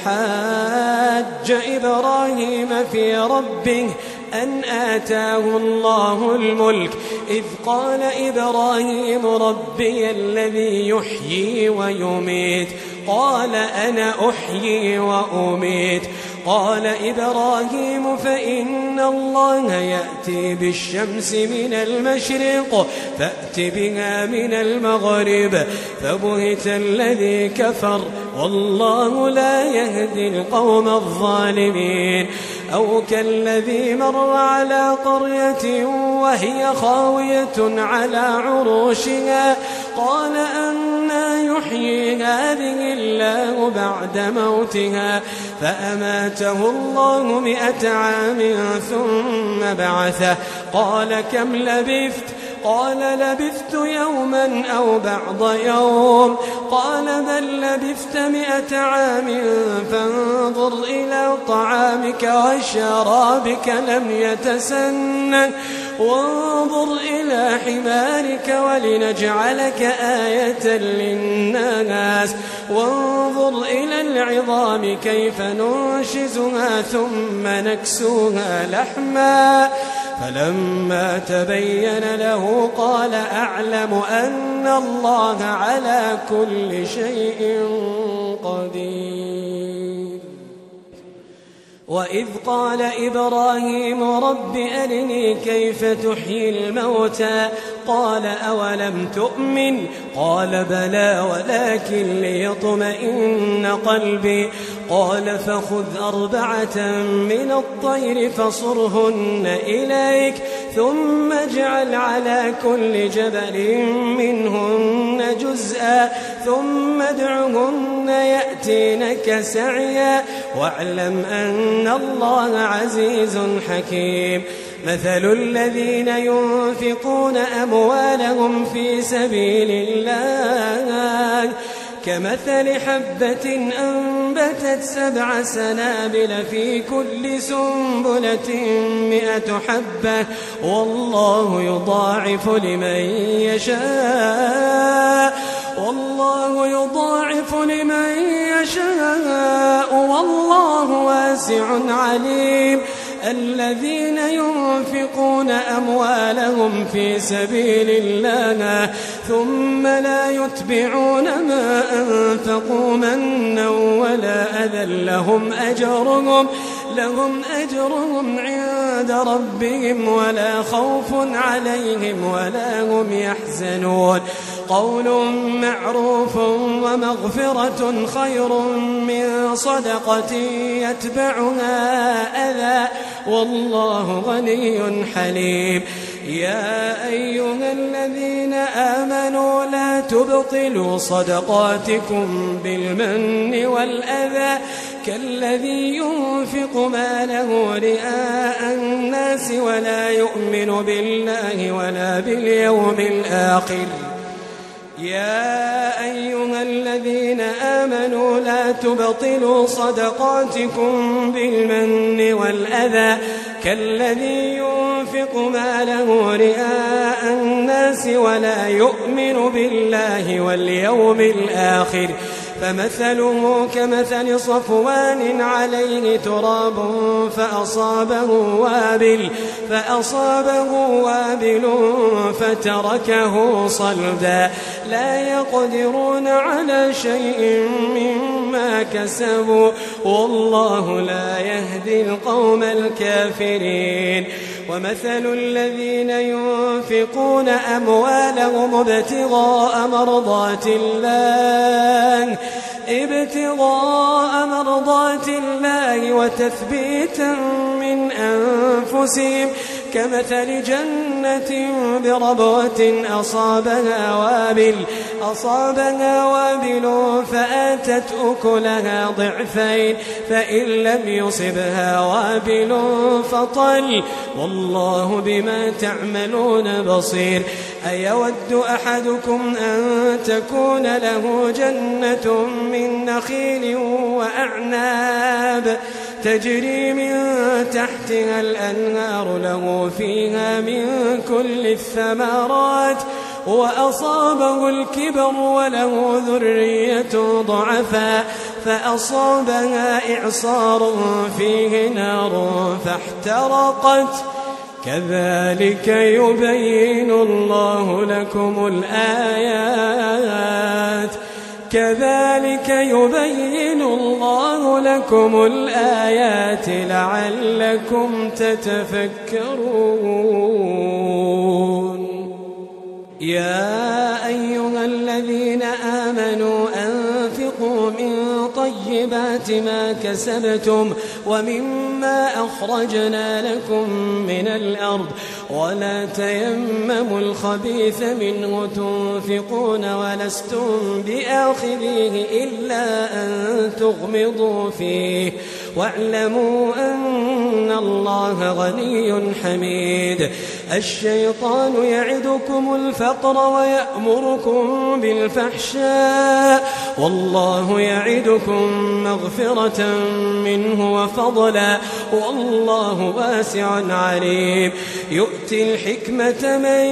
حاج إبراهيم في ربه أن آتاه الله الملك إذ قال إبراهيم ربي الذي يحيي ويميت قال أنا أحيي وأميت قال إبراهيم فإن الله يأتي بالشمس من المشرق فأت بها من المغرب فبهت الذي كفر والله لا يهدي القوم الظالمين أو كالذي مر على قرية وهي خاوية على عروشها قال أنى يحيي هذه الله بعد موتها فأماته الله مئة عام ثم بعثه قال كم لبثت قال لبثت يوما أو بعض يوم قال بل لبثت مئة عام فانظر إلى طعامك وشرابك لم يتسنه وانظر إلى حمارك ولنجعلك آية للناس وانظر إلى العظام كيف ننشزها ثم نكسوها لحما فلما تبين له قال أعلم أن الله على كل شيء قدير. وإذ قال إبراهيم رب أرني كيف تحيي الموتى قال أولم تؤمن قال بلى ولكن ليطمئن قلبي قال فخذ أربعة من الطير فصرهن إليك ثم اجعل على كل جبل منهن جزءا ثم ادعهن يأتينك سعيا واعلم أن الله عزيز حكيم. مثل الذين ينفقون أموالهم في سبيل الله كمثل حبة أنبتت سبع سنابل في كل سنبلة مئة حبة والله يضاعف لمن يشاء والله يضاعف لمن يشاء والله واسع عليم. الذين ينفقون أموالهم في سبيل الله ثم لا يتبعون ما أنفقوا منا ولا أذى لهم أجرهم لهم أجرهم عند ربهم ولا خوف عليهم ولا هم يحزنون. قول معروف ومغفرة خير من صدقة يتبعها أذى والله غني حليم. يا أيها الذين آمنوا لا تبطلوا صدقاتكم بالمن والأذى كالذي ينفق ماله رئاء الناس ولا يؤمن بالله ولا باليوم الآخر. يا أيها الذين آمنوا لا تبطلوا صدقاتكم بالمن والأذى كالذي ينفق ماله رئاء الناس ولا يؤمن بالله واليوم الآخر فمثله كمثل صفوان عليه تراب فأصابه وابل فأصابه وابل فتركه صلدا لا يقدرون على شيء مما كسبوا والله لا يهدي القوم الكافرين. ومثل الذين ينفقون أموالهم ابتغاء مرضات الله ابتغاء مرضات الله وتثبيتا من أنفسهم كمثل جنة بربوة أصابها وابل أصابها وابل فآتت أكلها ضعفين فإن لم يصبها وابل فطل والله بما تعملون بصير. أيود أحدكم أن تكون له جنة من نخيل وأعناب تجري من تحتها الأنهار له فيها من كل الثمرات وأصابه الكبر وله ذرية ضعفاء فأصابها إعصار فيه نار فاحترقت كذلك يبين الله لكم الآيات كذلك يبين الله لكم الآيات لعلكم تتفكرون. يا أيها الذين آمنوا أنفقوا من طيبات طيبات ما كسبتم ومما أخرجنا لكم من الأرض ولا تيمموا الخبيث منه تنفقون ولستم بآخذيه إلا أن تغمضوا فيه واعلموا أن الله غني حميد. الشيطان يعدكم الفقر ويأمركم بالفحشاء والله يعدكم مغفرة منه وفضلا والله واسع عليم. يؤتي الحكمة من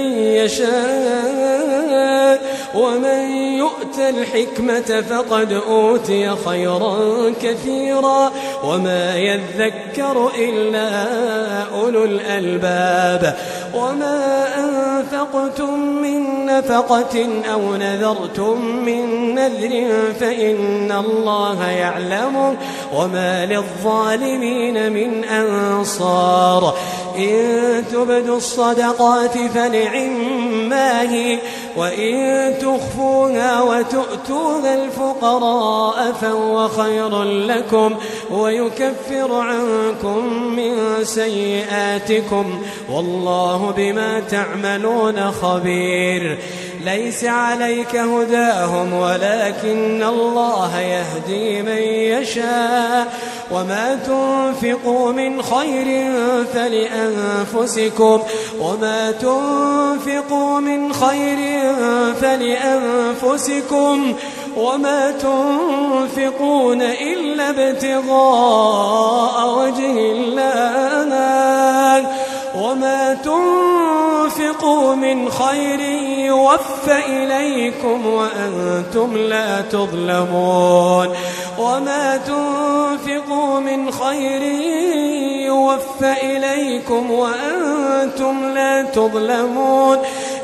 يشاء ومن يؤت الحكمة فقد أوتي خيرا كثيرا وما يذكر إلا أولو الألباب. وما أنفقتم من نفقة أو نذرتم من نذر فإن الله يعلمه وما للظالمين من أنصار. إن تبدوا الصدقات فنعما هي وإن تخفوها وتؤتوها الفقراء فهو خير لكم ويكفر عنكم من سيئاتكم والله بما تعملون خبير. ليس عليك هداهم ولكن الله يهدي من يشاء وما تنفقوا من خير فلأنفسكم وما تنفقوا من خير فلأنفسكم وما تنفقون إلا ابتغاء وجه الله وما تنفقوا من خير يوفى إليكم وأنتم لا تظلمون وما تنفقوا من خير يوفى إليكم وأنتم لا تظلمون.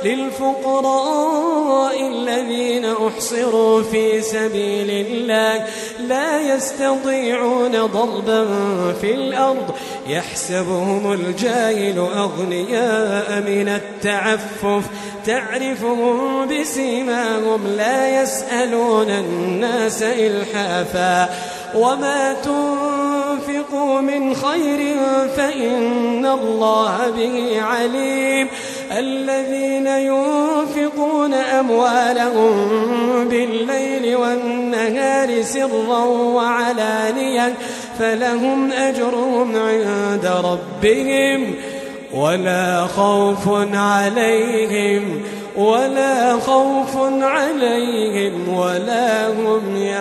للفقراء الذين أحصروا في سبيل الله لا يستطيعون ضربا في الأرض يحسبهم الجاهل أغنياء من التعفف تعرفهم بسيماهم لا يسألون الناس إلحافا. وما تنفقوا من خير فإن الله به عليم. الذين ينفقون أموالهم بالليل والنهار سرا وعلانية فلهم أجرهم عند ربهم ولا خوف عليهم ولا خوف عليهم ولا هم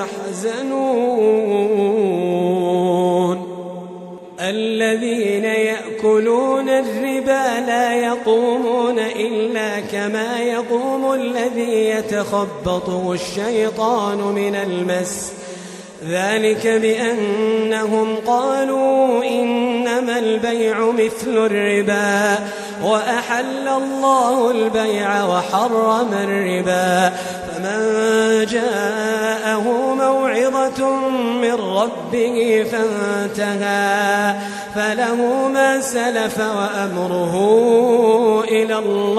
يحزنون. الذين يأكلون الربا لا يقومون إلا كما يقوم الذي يتخبطه الشيطان من المس ذلك بأنهم قالوا إنما البيع مثل الربا وأحل الله البيع وحرم الربا. فمن جاءه موعظة من ربه فانتهى فله ما سلف وأمره إلى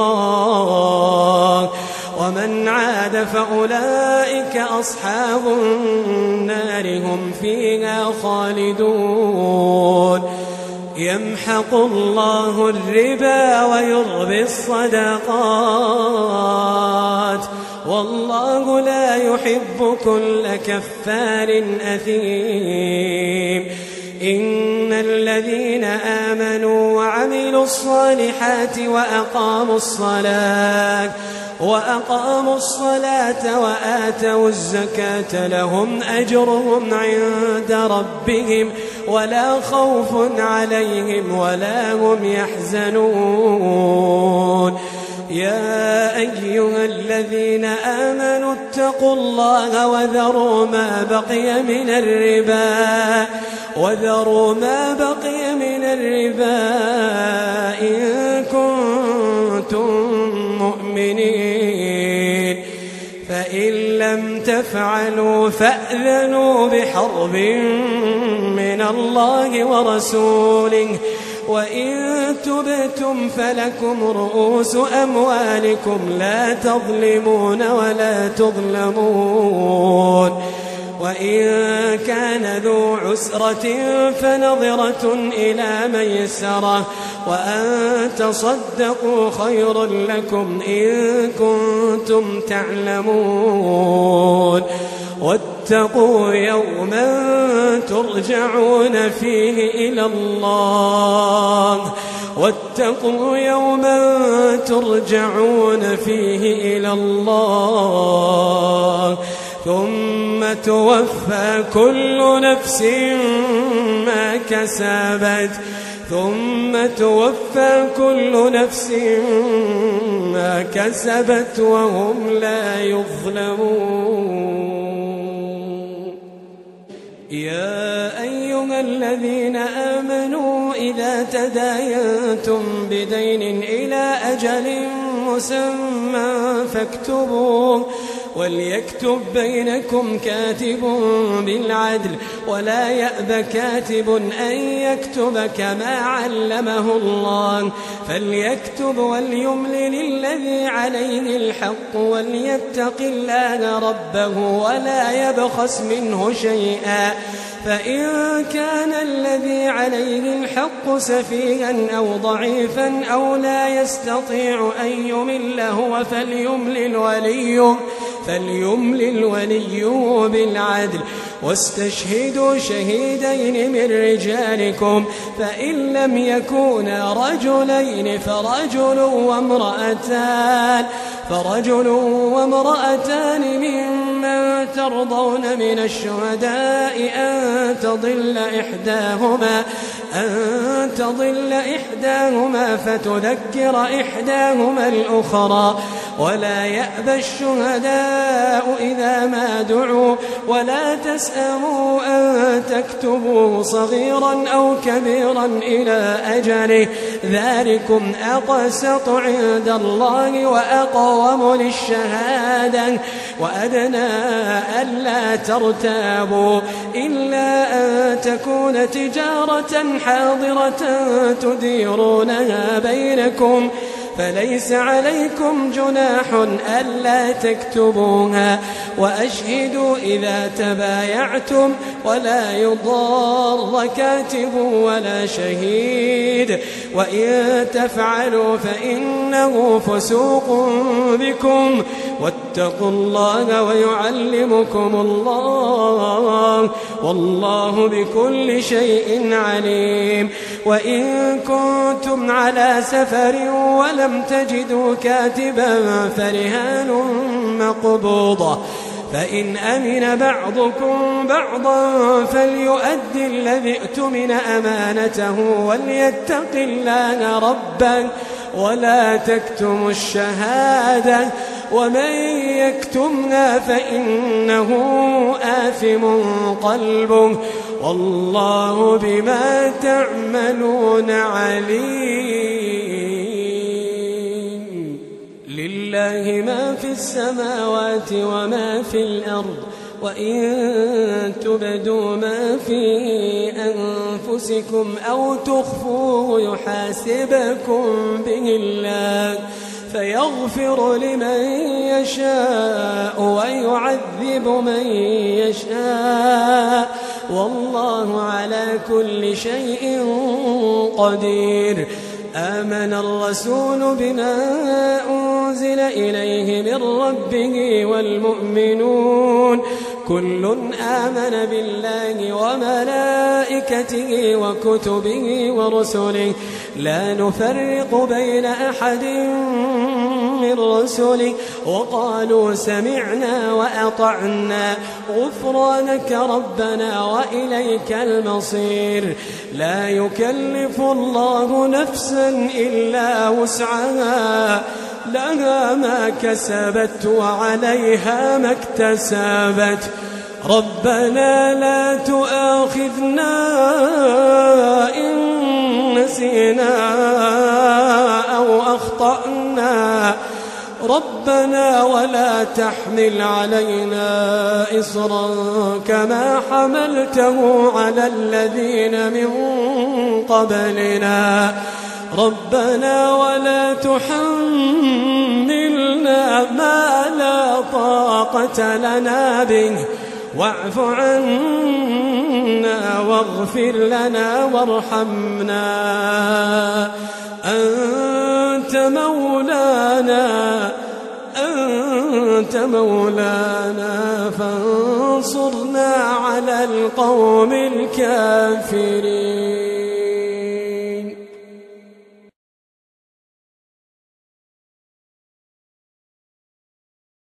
الله ومن عاد فأولئك أصحاب النار هم فيها خالدون. يمحق الله الربا ويربي الصدقات والله لا يحب كل كفار أثيم. إن الذين آمنوا وعملوا الصالحات وأقاموا الصلاة وأقاموا الصلاة وآتوا الزكاة لهم أجرهم عند ربهم ولا خوف عليهم ولا هم يحزنون. يا أيها الذين آمنوا اتقوا الله وذروا ما بقي من الربا وذروا ما بقي من الربا إن كنتم مؤمنين فإن لم تفعلوا فأذنوا بحرب من الله ورسوله وإن تبتم فلكم رؤوس أموالكم لا تظلمون ولا تظلمون وإن كان ذو عسرة فنظرة إلى ميسرة وأن تصدقوا خير لكم إن كنتم تعلمون واتقوا يوما ترجعون فيه إلى الله واتقوا يوما ترجعون فيه إلى الله ثم توفى كل نفس ما كسبت ثم توفى كل نفس ما كسبت وهم لا يظلمون. يا أيها الذين آمنوا إذا تداينتم بدين إلى أجل مسمى فاكتبوه وليكتب بينكم كاتب بالعدل ولا يأب كاتب أن يكتب كما علمه الله فليكتب وليملل الذي عليه الحق وليتق الله ربه ولا يبخس منه شيئا فإن كان الذي عليه الحق سفيها أو ضعيفا أو لا يستطيع أن يمل هو فليملل وليه فليملل وليه بالعدل واستشهدوا شهيدين من رجالكم فإن لم يكونا رجلين فرجل وامرأتان فرجل وامرأتان ممن ترضون من الشهداء أن تضل إحداهما أن تضل إحداهما فتذكر إحداهما الأخرى ولا يأبى الشهداء إذا ما دعوا ولا تسأموا أن تكتبوه صغيرا أو كبيرا إلى أجله ذلكم أقسط عند الله وأقوم للشهادة وأدنى ألا ترتابوا إلا أن تكون تجارة حاضرة تديرونها بينكم فليس عليكم جناح ألا تكتبوها وأشهدوا إذا تبايعتم ولا يضار كاتب ولا شهيد وإن تفعلوا فإنه فسوق بكم واتقوا الله ويعلمكم الله والله بكل شيء عليم. وإن كنتم على سفر ولم تجدوا كاتبا فرهان مقبوضة فإن أمن بعضكم بعضا فليؤدي الذي اؤتمن أمانته وليتق الله ربه ولا تكتموا الشهادة ومن يكتمها فإنه آثم قلبه والله بما تعملون عليم. لله ما في السماوات وما في الأرض وإن تبدوا ما في أنفسكم أو تخفوه يحاسبكم به الله فيغفر لمن يشاء ويعذب من يشاء والله على كل شيء قدير. آمن الرسول بما أنزل إليه من ربه والمؤمنون كل آمن بالله وملائكته وكتبه ورسله لا نفرق بين أحد من رسله وقالوا سمعنا وأطعنا غفرانك ربنا وإليك المصير. لا يكلف الله نفسا إلا وسعها لها ما كسبت وعليها ما اكتسبت ربنا لا تؤاخذنا إن نسينا أو أخطأنا ربنا ولا تحمل علينا إصرا كما حملته على الذين من قبلنا ربنا ولا تحملنا ما لا طاقة لنا به واعف عنا واغفر لنا وارحمنا أنت مولانا أنت مولانا فانصرنا على القوم الكافرين.